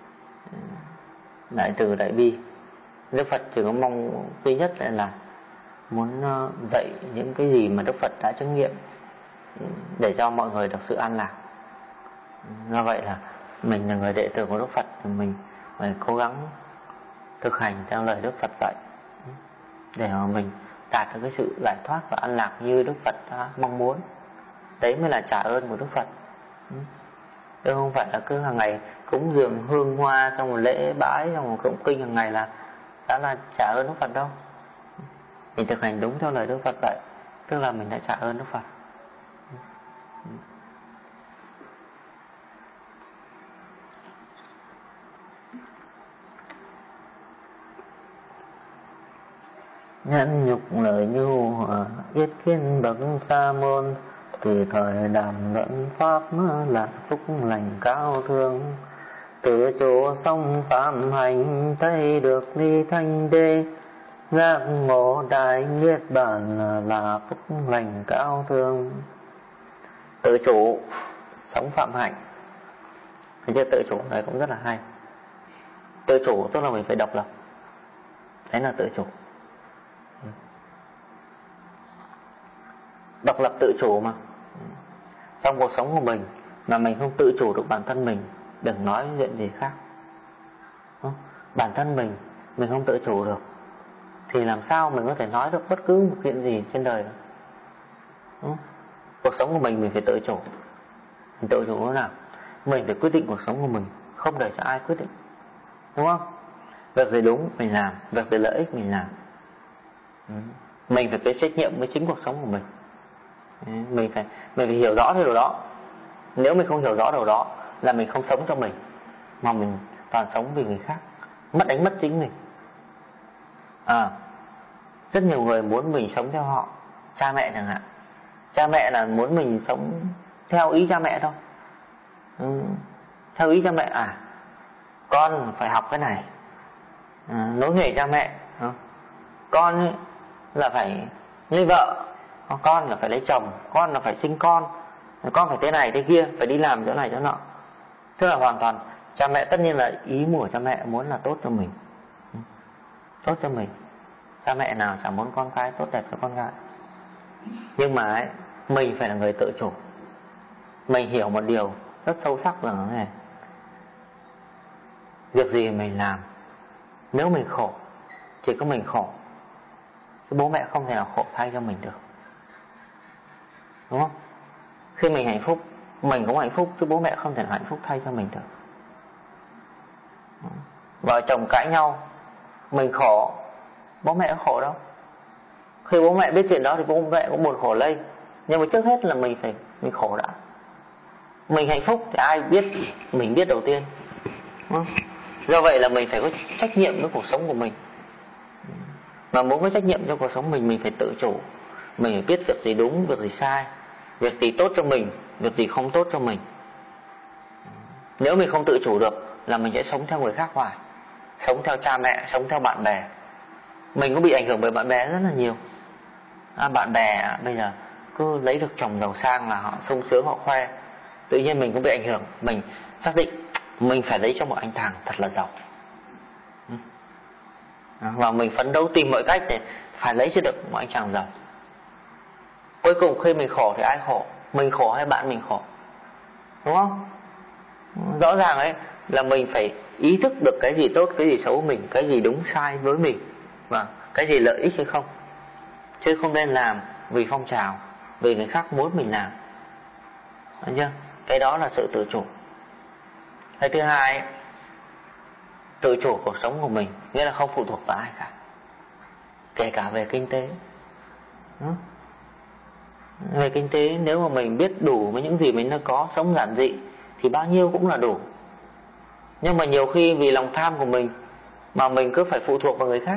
đại từ đại bi. Đức Phật chỉ có mong duy nhất là muốn dạy những cái gì mà Đức Phật đã chứng nghiệm để cho mọi người được sự an lạc. Do vậy là mình là người đệ tử của Đức Phật, mình phải cố gắng thực hành theo lời Đức Phật dạy để mà mình đạt được cái sự giải thoát và an lạc như Đức Phật đã mong muốn. Đấy mới là trả ơn của Đức Phật. Chứ không phải là cứ hàng ngày cúng dường hương hoa, xong rồi lễ bái, xong rồi tụng kinh hàng ngày là đã là trả ơn Đức Phật đâu. Mình thực hành đúng theo lời Đức Phật dạy, tức là mình đã trả ơn Đức Phật. nhẫn nhục lời nhu hòa, yết kiến bậc sa môn, từ thời đàm luận pháp là phúc lành cao thương. Từ chỗ sông phạm hành, thấy được ly thanh đế, giác ngộ đại niết bàn là phúc lành cao thương. Tự chủ sống phạm hạnh, thì chưa tự chủ này cũng rất là hay. Tự chủ tức là mình phải độc lập, đấy là tự chủ. Độc lập tự chủ mà. Trong cuộc sống của mình mà mình không tự chủ được bản thân mình, đừng nói chuyện gì khác. Bản thân mình không tự chủ được thì làm sao mình có thể nói được bất cứ một chuyện gì trên đời đó. Cuộc sống của mình phải tự chủ. Mình tự chủ thế nào? Mình phải quyết định cuộc sống của mình, không để cho ai quyết định, đúng không? Việc gì đúng mình làm, việc gì lợi ích mình làm. Mình phải có trách nhiệm với chính cuộc sống của mình. Mình phải hiểu rõ điều đó. Nếu mình không hiểu rõ điều đó là mình không sống cho mình, mà mình toàn sống vì người khác, đánh mất chính mình. Rất nhiều người muốn mình sống theo họ. Cha mẹ chẳng hạn, cha mẹ là muốn mình sống theo ý cha mẹ thôi. Theo ý cha mẹ, con phải học cái này, nối nghề cha mẹ. Con là phải lấy vợ, con là phải lấy chồng, con là phải sinh con phải thế này thế kia, phải đi làm chỗ này chỗ nọ. Tức là hoàn toàn cha mẹ, tất nhiên là ý của cha mẹ muốn là tốt cho mình, tốt cho mình. Cha mẹ nào chẳng muốn con cái tốt đẹp cho con gái. Nhưng mà mình phải là người tự chủ. Mình hiểu một điều rất sâu sắc là này: việc gì mình làm, nếu mình khổ chỉ có mình khổ, chứ bố mẹ không thể nào khổ thay cho mình được, đúng không? Khi mình hạnh phúc, mình cũng hạnh phúc, chứ bố mẹ không thể nào hạnh phúc thay cho mình được. Vợ chồng cãi nhau, mình khổ, bố mẹ có khổ đâu. Khi bố mẹ biết chuyện đó thì bố mẹ cũng buồn khổ lây. Nhưng mà trước hết là mình khổ đã. Mình hạnh phúc thì ai biết? Mình biết đầu tiên. Do vậy là mình phải có trách nhiệm với cuộc sống của mình. Mà muốn có trách nhiệm cho cuộc sống mình phải tự chủ. Mình phải biết việc gì đúng, việc gì sai, việc gì tốt cho mình, việc gì không tốt cho mình. Nếu mình không tự chủ được là mình sẽ sống theo người khác hoài, sống theo cha mẹ, sống theo bạn bè. Mình cũng bị ảnh hưởng bởi bạn bè rất là nhiều. Bạn bè bây giờ cứ lấy được chồng giàu sang là họ sung sướng, họ khoe. Tự nhiên mình cũng bị ảnh hưởng. Mình xác định mình phải lấy cho một anh chàng thật là giàu, và mình phấn đấu tìm mọi cách để phải lấy cho được một anh chàng giàu. Cuối cùng khi mình khổ thì ai khổ? Mình khổ hay bạn mình khổ? Đúng không? Rõ ràng ấy là mình phải ý thức được cái gì tốt, cái gì xấu mình, cái gì đúng sai với mình, và cái gì lợi ích hay không. Chứ không nên làm vì phong trào, vì người khác muốn mình làm. Thấy chưa? Cái đó là sự tự chủ. Cái thứ hai, tự chủ cuộc sống của mình, nghĩa là không phụ thuộc vào ai cả, kể cả về kinh tế. Về kinh tế, nếu mà mình biết đủ với những gì mình đã có, sống giản dị thì bao nhiêu cũng là đủ. Nhưng mà nhiều khi vì lòng tham của mình mà mình cứ phải phụ thuộc vào người khác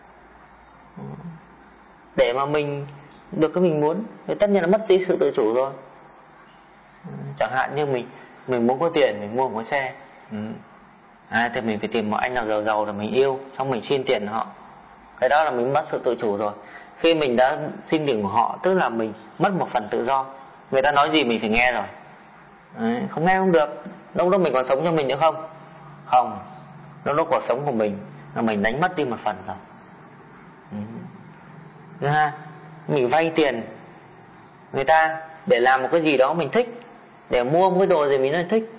để mà mình được cái mình muốn, thì tất nhiên là mất đi sự tự chủ rồi. Chẳng hạn như mình muốn có tiền, mình mua một cái xe, thì mình phải tìm một anh nào giàu giàu để mình yêu, xong mình xin tiền của họ. Cái đó là mình mất sự tự chủ rồi. Khi mình đã xin tiền của họ, tức là mình mất một phần tự do. Người ta nói gì mình phải nghe rồi. Không nghe không được. Lúc đó mình còn sống cho mình nữa không? Không. Lúc đó cuộc sống của mình là mình đánh mất đi một phần rồi. Thứ hai, mình vay tiền người ta để làm một cái gì đó mình thích, để mua một cái đồ gì mình thích.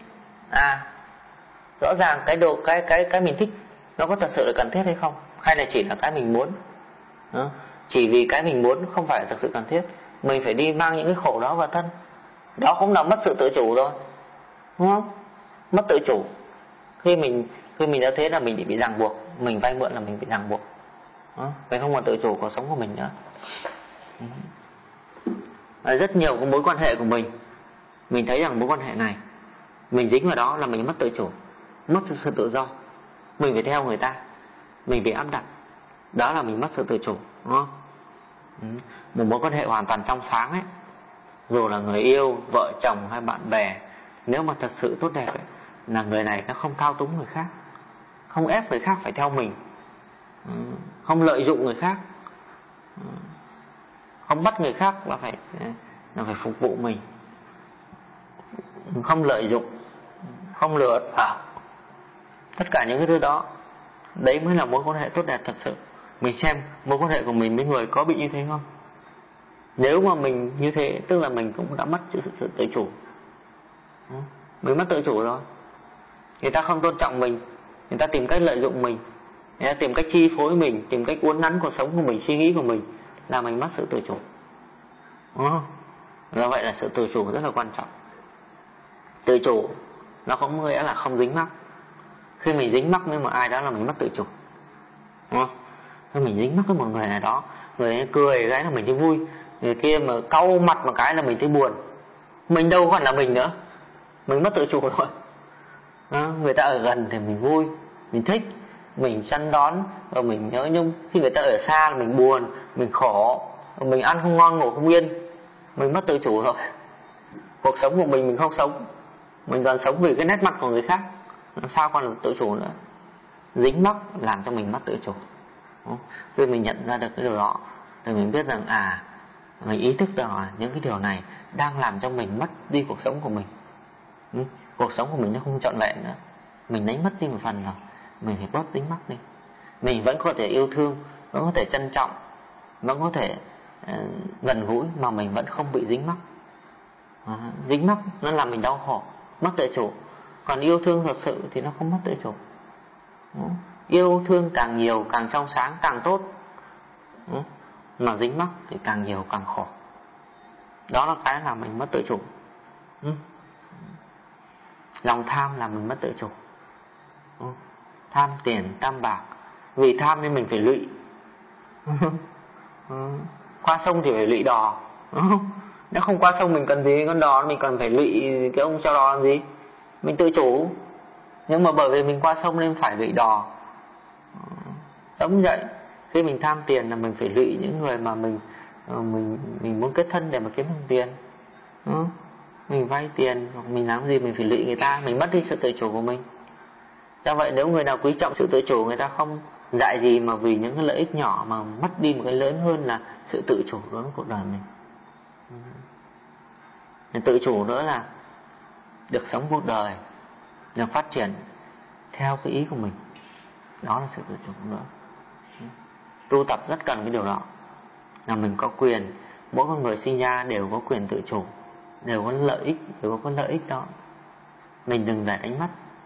Rõ ràng cái mình thích nó có thật sự là cần thiết hay không, hay là chỉ là cái mình muốn. Chỉ vì cái mình muốn không phải thực sự cần thiết, mình phải đi mang những cái khổ đó vào thân. Đó cũng là mất sự tự chủ rồi, đúng không? Mất tự chủ. Khi mình đã thế là mình bị ràng buộc. Mình vay mượn là mình bị ràng buộc. Mình không còn tự chủ cuộc sống của mình nữa. Rất nhiều cái mối quan hệ của mình thấy rằng mối quan hệ này mình dính vào đó là mình mất tự chủ, mất sự tự do. Mình phải theo người ta, mình bị áp đặt. Đó là mình mất sự tự chủ, đúng không? Một mối quan hệ hoàn toàn trong sáng ấy, dù là người yêu, vợ chồng hay bạn bè, nếu mà thật sự tốt đẹp ấy, là người này nó không thao túng người khác, không ép người khác phải theo mình, không lợi dụng người khác, không bắt người khác là phải phục vụ mình, không lợi dụng, không lừa đảo. Tất cả những cái thứ đó, đấy mới là mối quan hệ tốt đẹp thật sự. Mình xem mối quan hệ của mình với người có bị như thế không? Nếu mà mình như thế, tức là mình cũng đã mất sự tự chủ. Mình mất tự chủ rồi. Người ta không tôn trọng mình, người ta tìm cách lợi dụng mình, người ta tìm cách chi phối mình, tìm cách uốn nắn cuộc sống của mình, suy nghĩ của mình, là mình mất sự tự chủ. Do vậy là sự tự chủ rất là quan trọng. Tự chủ nó có nghĩa là không dính mắc. Khi mình dính mắc với một ai đó là mình mất tự chủ, đúng không? Khi mình dính mắc với một người nào đó, người ấy cười cái là mình thấy vui, người kia mà cau mặt một cái là mình thấy buồn. Mình đâu còn là mình nữa, mình mất tự chủ rồi. Người ta ở gần thì mình vui, mình thích, mình săn đón, rồi mình nhớ nhung. Khi người ta ở xa là mình buồn, mình khổ, mình ăn không ngon ngủ không yên, mình mất tự chủ rồi. Cuộc sống của mình không sống, mình còn sống vì cái nét mặt của người khác, làm sao còn là tự chủ nữa. Dính mắc làm cho mình mất tự chủ. Khi mình nhận ra được cái điều đó thì mình biết rằng mình ý thức được là những cái điều này đang làm cho mình mất đi cuộc sống của mình. Cuộc sống của mình nó không trọn vẹn nữa, mình lấy mất đi một phần rồi, mình phải bớt dính mắc đi. Mình vẫn có thể yêu thương, vẫn có thể trân trọng, vẫn có thể gần gũi, mà mình vẫn không bị dính mắc. Dính mắc nó làm mình đau khổ, mất tự chủ. Còn yêu thương thật sự thì nó không mất tự chủ. Yêu thương càng nhiều, càng trong sáng, càng tốt. Mà dính mắc thì càng nhiều càng khổ. Đó là cái làm mình mất tự chủ. Lòng tham làm mình mất tự chủ. Tham tiền, tham bạc. Vì tham nên mình phải lụy. Qua sông thì phải lụy đò. Nếu không qua sông mình cần gì con đò, mình cần phải lụy cái ông treo đò làm gì? Mình tự chủ. Nhưng mà bởi vì mình qua sông nên phải lụy đò. Giống vậy, khi mình tham tiền là mình phải lụy những người mà mình muốn kết thân để mà kiếm được tiền. Mình vay tiền hoặc mình làm gì mình phải lụy người ta, mình mất đi sự tự chủ của mình. Do vậy nếu người nào quý trọng sự tự chủ, người ta không dại gì mà vì những cái lợi ích nhỏ mà mất đi một cái lớn hơn là sự tự chủ đối với cuộc đời mình. Tự chủ nữa là được sống cuộc đời, được phát triển theo cái ý của mình. Đó là sự tự chủ nữa. Tu tập rất cần cái điều đó, là mình có quyền, mỗi con người sinh ra đều có quyền tự chủ, đều có lợi ích, đều có lợi ích đó. Mình đừng để đánh mất.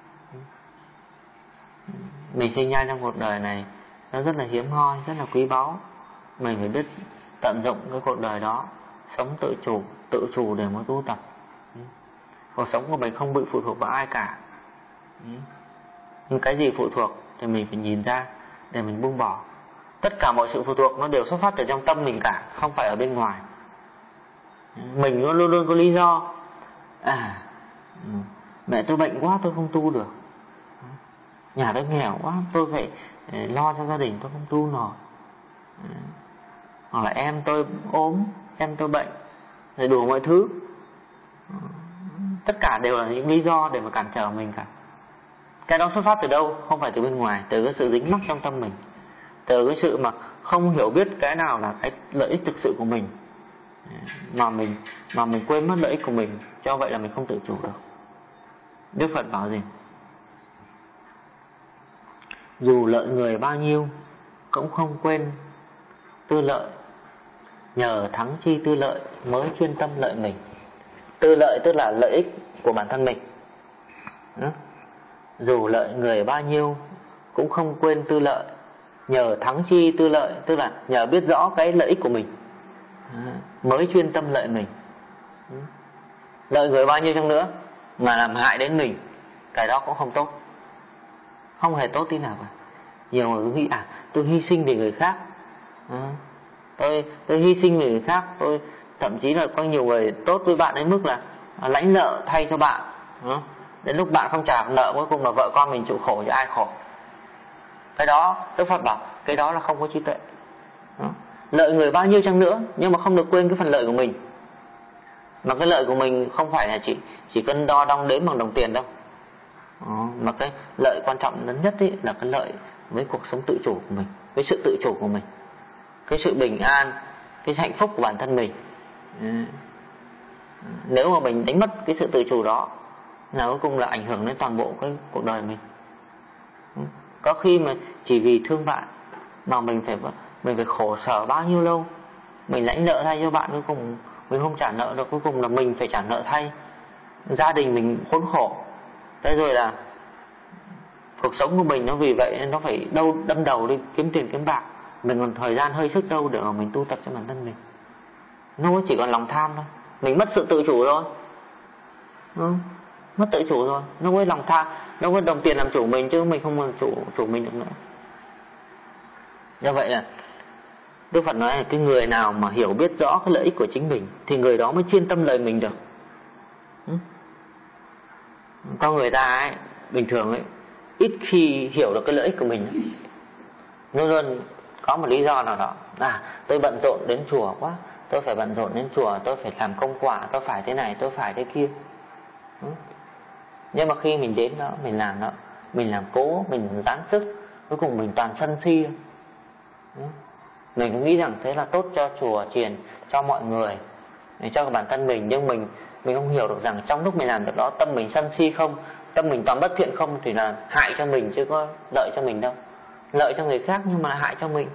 Mình sinh ra trong cuộc đời này nó rất là hiếm hoi, rất là quý báu. Mình phải biết tận dụng cái cuộc đời đó, sống tự chủ để mà tu tập. Cuộc sống của mình không bị phụ thuộc vào ai cả. Nhưng cái gì phụ thuộc thì mình phải nhìn ra để mình buông bỏ. Tất cả mọi sự phụ thuộc nó đều xuất phát từ trong tâm mình cả, không phải ở bên ngoài. Mình luôn luôn có lý do. Mẹ tôi bệnh quá tôi không tu được, nhà tôi nghèo quá tôi phải lo cho gia đình tôi không tu nổi, hoặc là em tôi ốm, em tôi bệnh, rồi đủ mọi thứ. Tất cả đều là những lý do để mà cản trở mình cả. Cái đó xuất phát từ đâu? Không phải từ bên ngoài, từ cái sự dính mắc trong tâm mình, từ cái sự mà không hiểu biết cái nào là cái lợi ích thực sự của mình, mà mình quên mất lợi ích của mình. Cho vậy là mình không tự chủ được. Đức Phật bảo gì? Dù lợi người bao nhiêu cũng không quên tư lợi, nhờ thắng chi tư lợi mới chuyên tâm lợi mình. Tư lợi tức là lợi ích của bản thân mình. Dù lợi người bao nhiêu cũng không quên tư lợi, nhờ thắng chi tư lợi tức là nhờ biết rõ cái lợi ích của mình mới chuyên tâm lợi mình. Lợi người bao nhiêu chăng nữa mà làm hại đến mình, cái đó cũng không tốt, không hề tốt tí nào cả. Nhiều người nghĩ tôi hy sinh vì người khác, tôi hy sinh vì người khác, tôi thậm chí là có nhiều người tốt với bạn đến mức là lãnh nợ thay cho bạn. Đến lúc bạn không trả nợ, cuối cùng là vợ con mình chịu khổ, chứ ai khổ. Cái đó Đức Phật bảo cái đó là không có trí tuệ. Đó. Lợi người bao nhiêu chăng nữa, nhưng mà không được quên cái phần lợi của mình. Mà cái lợi của mình không phải là chỉ cân đo đong đếm bằng đồng tiền đâu. Đó. Mà cái lợi quan trọng lớn nhất ấy là cái lợi với cuộc sống tự chủ của mình, với sự tự chủ của mình, cái sự bình an, cái hạnh phúc của bản thân mình. Nếu mà mình đánh mất cái sự tự chủ đó là cuối cùng là ảnh hưởng đến toàn bộ cái cuộc đời mình. Có khi mà chỉ vì thương bạn mà mình phải khổ sở bao nhiêu lâu, mình lãnh nợ thay cho bạn, cuối cùng mình không trả nợ được, cuối cùng là mình phải trả nợ thay, gia đình mình khốn khổ. Thế rồi là cuộc sống của mình nó vì vậy nó phải đâm đầu đi kiếm tiền kiếm bạc, mình còn thời gian hơi sức đâu để mà mình tu tập cho bản thân mình. Nó chỉ còn lòng tham thôi, mình mất sự tự chủ rồi. Mất tự chủ rồi, nó với lòng tham, nó với đồng tiền làm chủ mình, chứ mình không còn chủ mình được nữa. Do vậy là Đức Phật nói là cái người nào mà hiểu biết rõ cái lợi ích của chính mình thì người đó mới chuyên tâm lời mình được. Có người ta ấy, bình thường ấy, ít khi hiểu được cái lợi ích của mình. Luôn luôn có một lý do nào đó, tôi bận rộn đến chùa quá, tôi phải bận rộn đến chùa, tôi phải làm công quả, tôi phải thế này, tôi phải thế kia. Nhưng mà khi mình đến đó, mình làm đó, mình làm cố, mình dáng sức, cuối cùng mình toàn sân si. Mình cứ nghĩ rằng thế là tốt cho chùa chiền, cho mọi người, cho bản thân mình. Nhưng mình không hiểu được rằng trong lúc mình làm việc đó, tâm mình sân si không, tâm mình toàn bất thiện không, thì là hại cho mình chứ có lợi cho mình đâu. Lợi cho người khác nhưng mà là hại cho mình.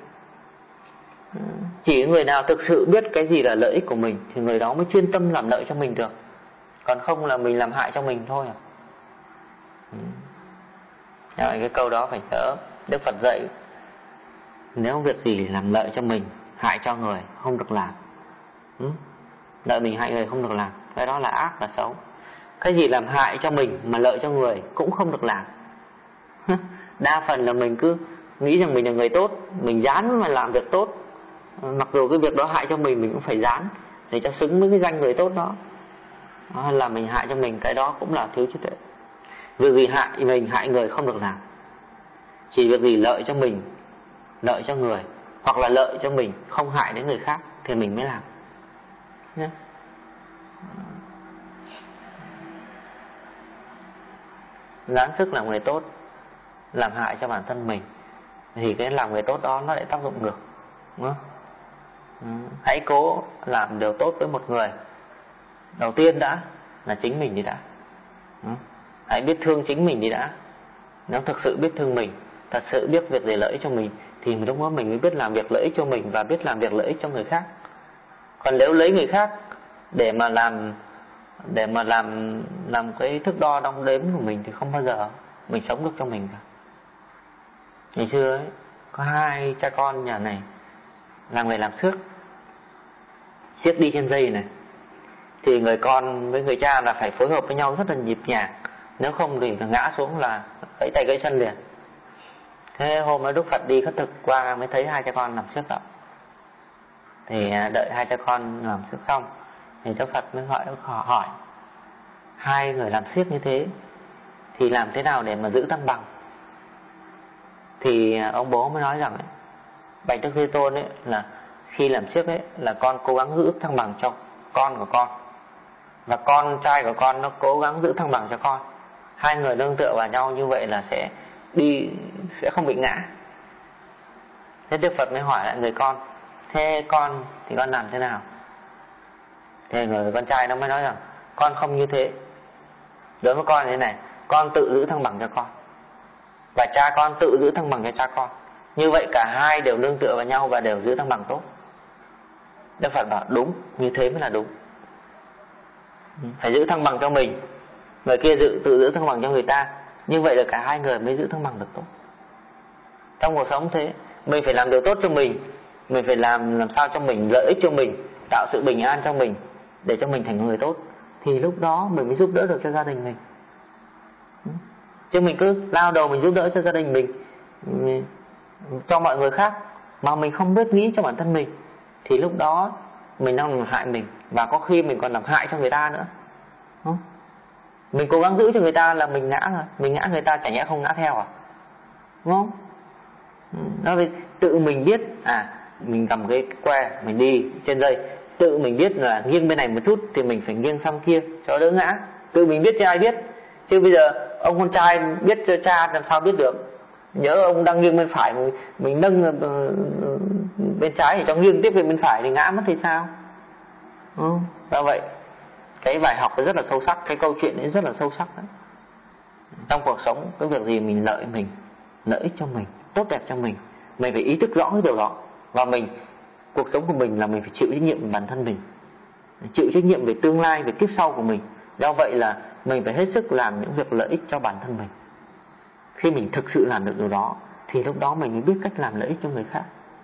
Chỉ người nào thực sự biết cái gì là lợi ích của mình thì người đó mới chuyên tâm làm lợi cho mình được. Còn không là mình làm hại cho mình thôi. Rồi cái câu đó phải nhớ. Đức Phật dạy nếu việc gì làm lợi cho mình, hại cho người không được làm. Lợi mình hại người không được làm, cái đó là ác, là xấu. Cái gì làm hại cho mình mà lợi cho người cũng không được làm. Đa phần là mình cứ nghĩ rằng mình là người tốt, mình dán mà làm việc tốt, mặc dù cái việc đó hại cho mình cũng phải dán để cho xứng với cái danh người tốt đó. Là mình hại cho mình, cái đó cũng là thiếu trí tuệ. Việc gì hại mình, hại người không được làm. Chỉ việc gì lợi cho mình, lợi cho người, hoặc là lợi cho mình, không hại đến người khác thì mình mới làm nhé. Dáng sức làm người tốt, làm hại cho bản thân mình thì cái làm người tốt đó nó lại tác dụng ngược. Hãy cố làm điều tốt với một người. Đầu tiên đã là chính mình đi đã. Hãy biết thương chính mình đi đã. Nếu thực sự biết thương mình, thật sự biết việc gì lợi ích cho mình, thì lúc đó mình mới biết làm việc lợi ích cho mình và biết làm việc lợi ích cho người khác. Còn nếu lấy người khác để mà làm cái thước đo đong đếm của mình thì không bao giờ mình sống được cho mình cả. Ngày xưa ấy, có hai cha con nhà này làm người làm xước, xiếc đi trên dây này, thì người con với người cha là phải phối hợp với nhau rất là nhịp nhàng, nếu không thì ngã xuống là gãy tay gãy chân liền. Thế hôm đó Đức Phật đi khất thực qua mới thấy hai cha con làm xiếc đó. Thì đợi hai cha con làm xiếc xong thì Đức Phật mới hỏi hai người làm xiếc như thế thì làm thế nào để mà giữ thăng bằng. Thì ông bố mới nói rằng ấy, Bạch Đức Thế Tôn ấy, là khi làm xiếc ấy là con cố gắng giữ thăng bằng cho con của con, và con trai của con nó cố gắng giữ thăng bằng cho con. Hai người nương tựa vào nhau như vậy là sẽ không bị ngã. Thế Đức Phật mới hỏi lại người con, thế con thì con làm thế nào? Thế người con trai nó mới nói rằng con không như thế. Đối với con như thế này, con tự giữ thăng bằng cho con, và cha con tự giữ thăng bằng cho cha con. Như vậy cả hai đều nương tựa vào nhau và đều giữ thăng bằng tốt. Đức Phật bảo đúng, như thế mới là đúng. Phải giữ thăng bằng cho mình, người kia tự giữ thăng bằng cho người ta. Như vậy là cả hai người mới giữ thăng bằng được tốt. Trong cuộc sống thế, mình phải làm điều tốt cho mình phải làm sao cho mình lợi ích cho mình, tạo sự bình an cho mình để cho mình thành người tốt, thì lúc đó mình mới giúp đỡ được cho gia đình mình. Chứ mình cứ lao đầu mình giúp đỡ cho gia đình mình, cho mọi người khác, mà mình không biết nghĩ cho bản thân mình, thì lúc đó mình đang làm hại mình, và có khi mình còn làm hại cho người ta nữa. Mình cố gắng giữ cho người ta là mình ngã rồi, mình ngã người ta chả nhẽ không ngã theo à? Đúng không? tự mình biết mình cầm cái que mình đi trên dây, tự mình biết là nghiêng bên này một chút thì mình phải nghiêng sang kia cho đỡ ngã, tự mình biết cho ai biết. Chứ bây giờ ông con trai biết cho cha làm sao biết được. Nhớ ông đang nghiêng bên phải, mình nâng bên trái thì cho nghiêng tiếp về bên phải thì ngã mất thì sao? Do vậy cái bài học nó rất là sâu sắc, cái câu chuyện ấy rất là sâu sắc đấy. Trong cuộc sống cái việc gì mình lợi ích cho mình, tốt đẹp cho mình phải ý thức rõ cái điều đó. Và cuộc sống của mình là mình phải chịu trách nhiệm về bản thân mình, chịu trách nhiệm về tương lai, về kiếp sau của mình. Do vậy là mình phải hết sức làm những việc lợi ích cho bản thân mình. Khi mình thực sự làm được điều đó thì lúc đó mình mới biết cách làm lợi ích cho người khác.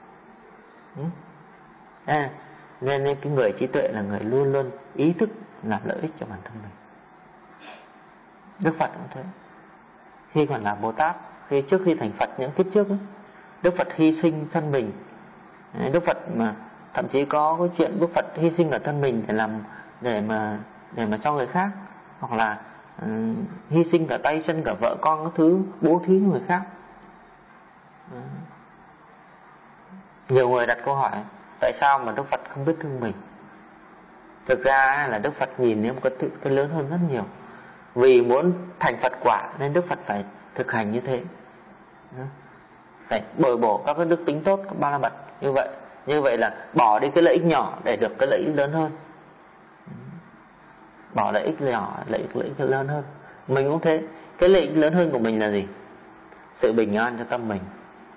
Nên cái người trí tuệ là người luôn luôn ý thức làm lợi ích cho bản thân mình. Đức Phật cũng thế. Khi còn là Bồ Tát, trước khi thành Phật những kiếp trước ấy, Đức Phật hy sinh thân mình. Đức Phật mà thậm chí có cái chuyện Đức Phật hy sinh cả thân mình để mà cho người khác, hoặc là hy sinh cả tay chân cả vợ con các thứ bố thí cho người khác. Nhiều người đặt câu hỏi tại sao mà Đức Phật không biết thương mình. Thực ra là Đức Phật nhìn thấy một cái lớn hơn rất nhiều. Vì muốn thành Phật quả nên Đức Phật phải thực hành như thế, phải bồi bổ các cái đức tính tốt, các ba la mật như vậy là bỏ đi cái lợi ích nhỏ để được cái lợi ích lớn hơn. Bỏ lợi ích nhỏ, lợi ích lớn hơn. Mình cũng thế. Cái lợi ích lớn hơn của mình là gì? Sự bình an cho tâm mình,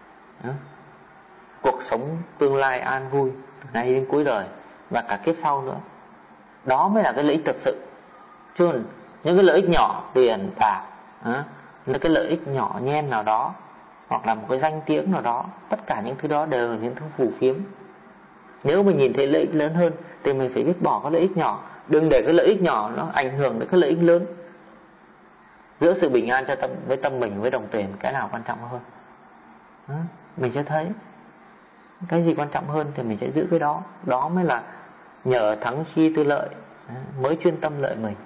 cuộc sống tương lai an vui từ nay đến cuối đời và cả kiếp sau nữa. Đó mới là cái lợi ích thực sự. Chứ những cái lợi ích nhỏ, tiền bạc, cái lợi ích nhỏ nhen nào đó, hoặc là một cái danh tiếng nào đó, tất cả những thứ đó đều là những thứ phù phiếm. Nếu mình nhìn thấy lợi ích lớn hơn thì mình phải biết bỏ cái lợi ích nhỏ. Đừng để cái lợi ích nhỏ nó ảnh hưởng đến cái lợi ích lớn. Giữa sự bình an cho tâm mình với đồng tiền, cái nào quan trọng hơn? Mình sẽ thấy cái gì quan trọng hơn thì mình sẽ giữ cái đó. Đó mới là nhờ thắng chi tư lợi, mới chuyên tâm lợi mình.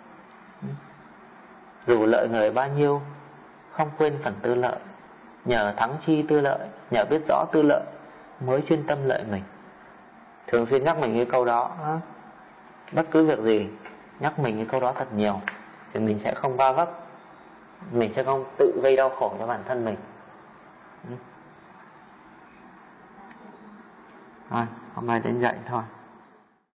Dù lợi người bao nhiêu, không quên phần tư lợi. Nhờ thắng chi tư lợi, nhờ biết rõ tư lợi, mới chuyên tâm lợi mình. Thường xuyên nhắc mình cái câu đó. Bất cứ việc gì nhắc mình cái câu đó thật nhiều thì mình sẽ không va vấp, mình sẽ không tự gây đau khổ cho bản thân mình. Thôi, hôm nay đến vậy thôi.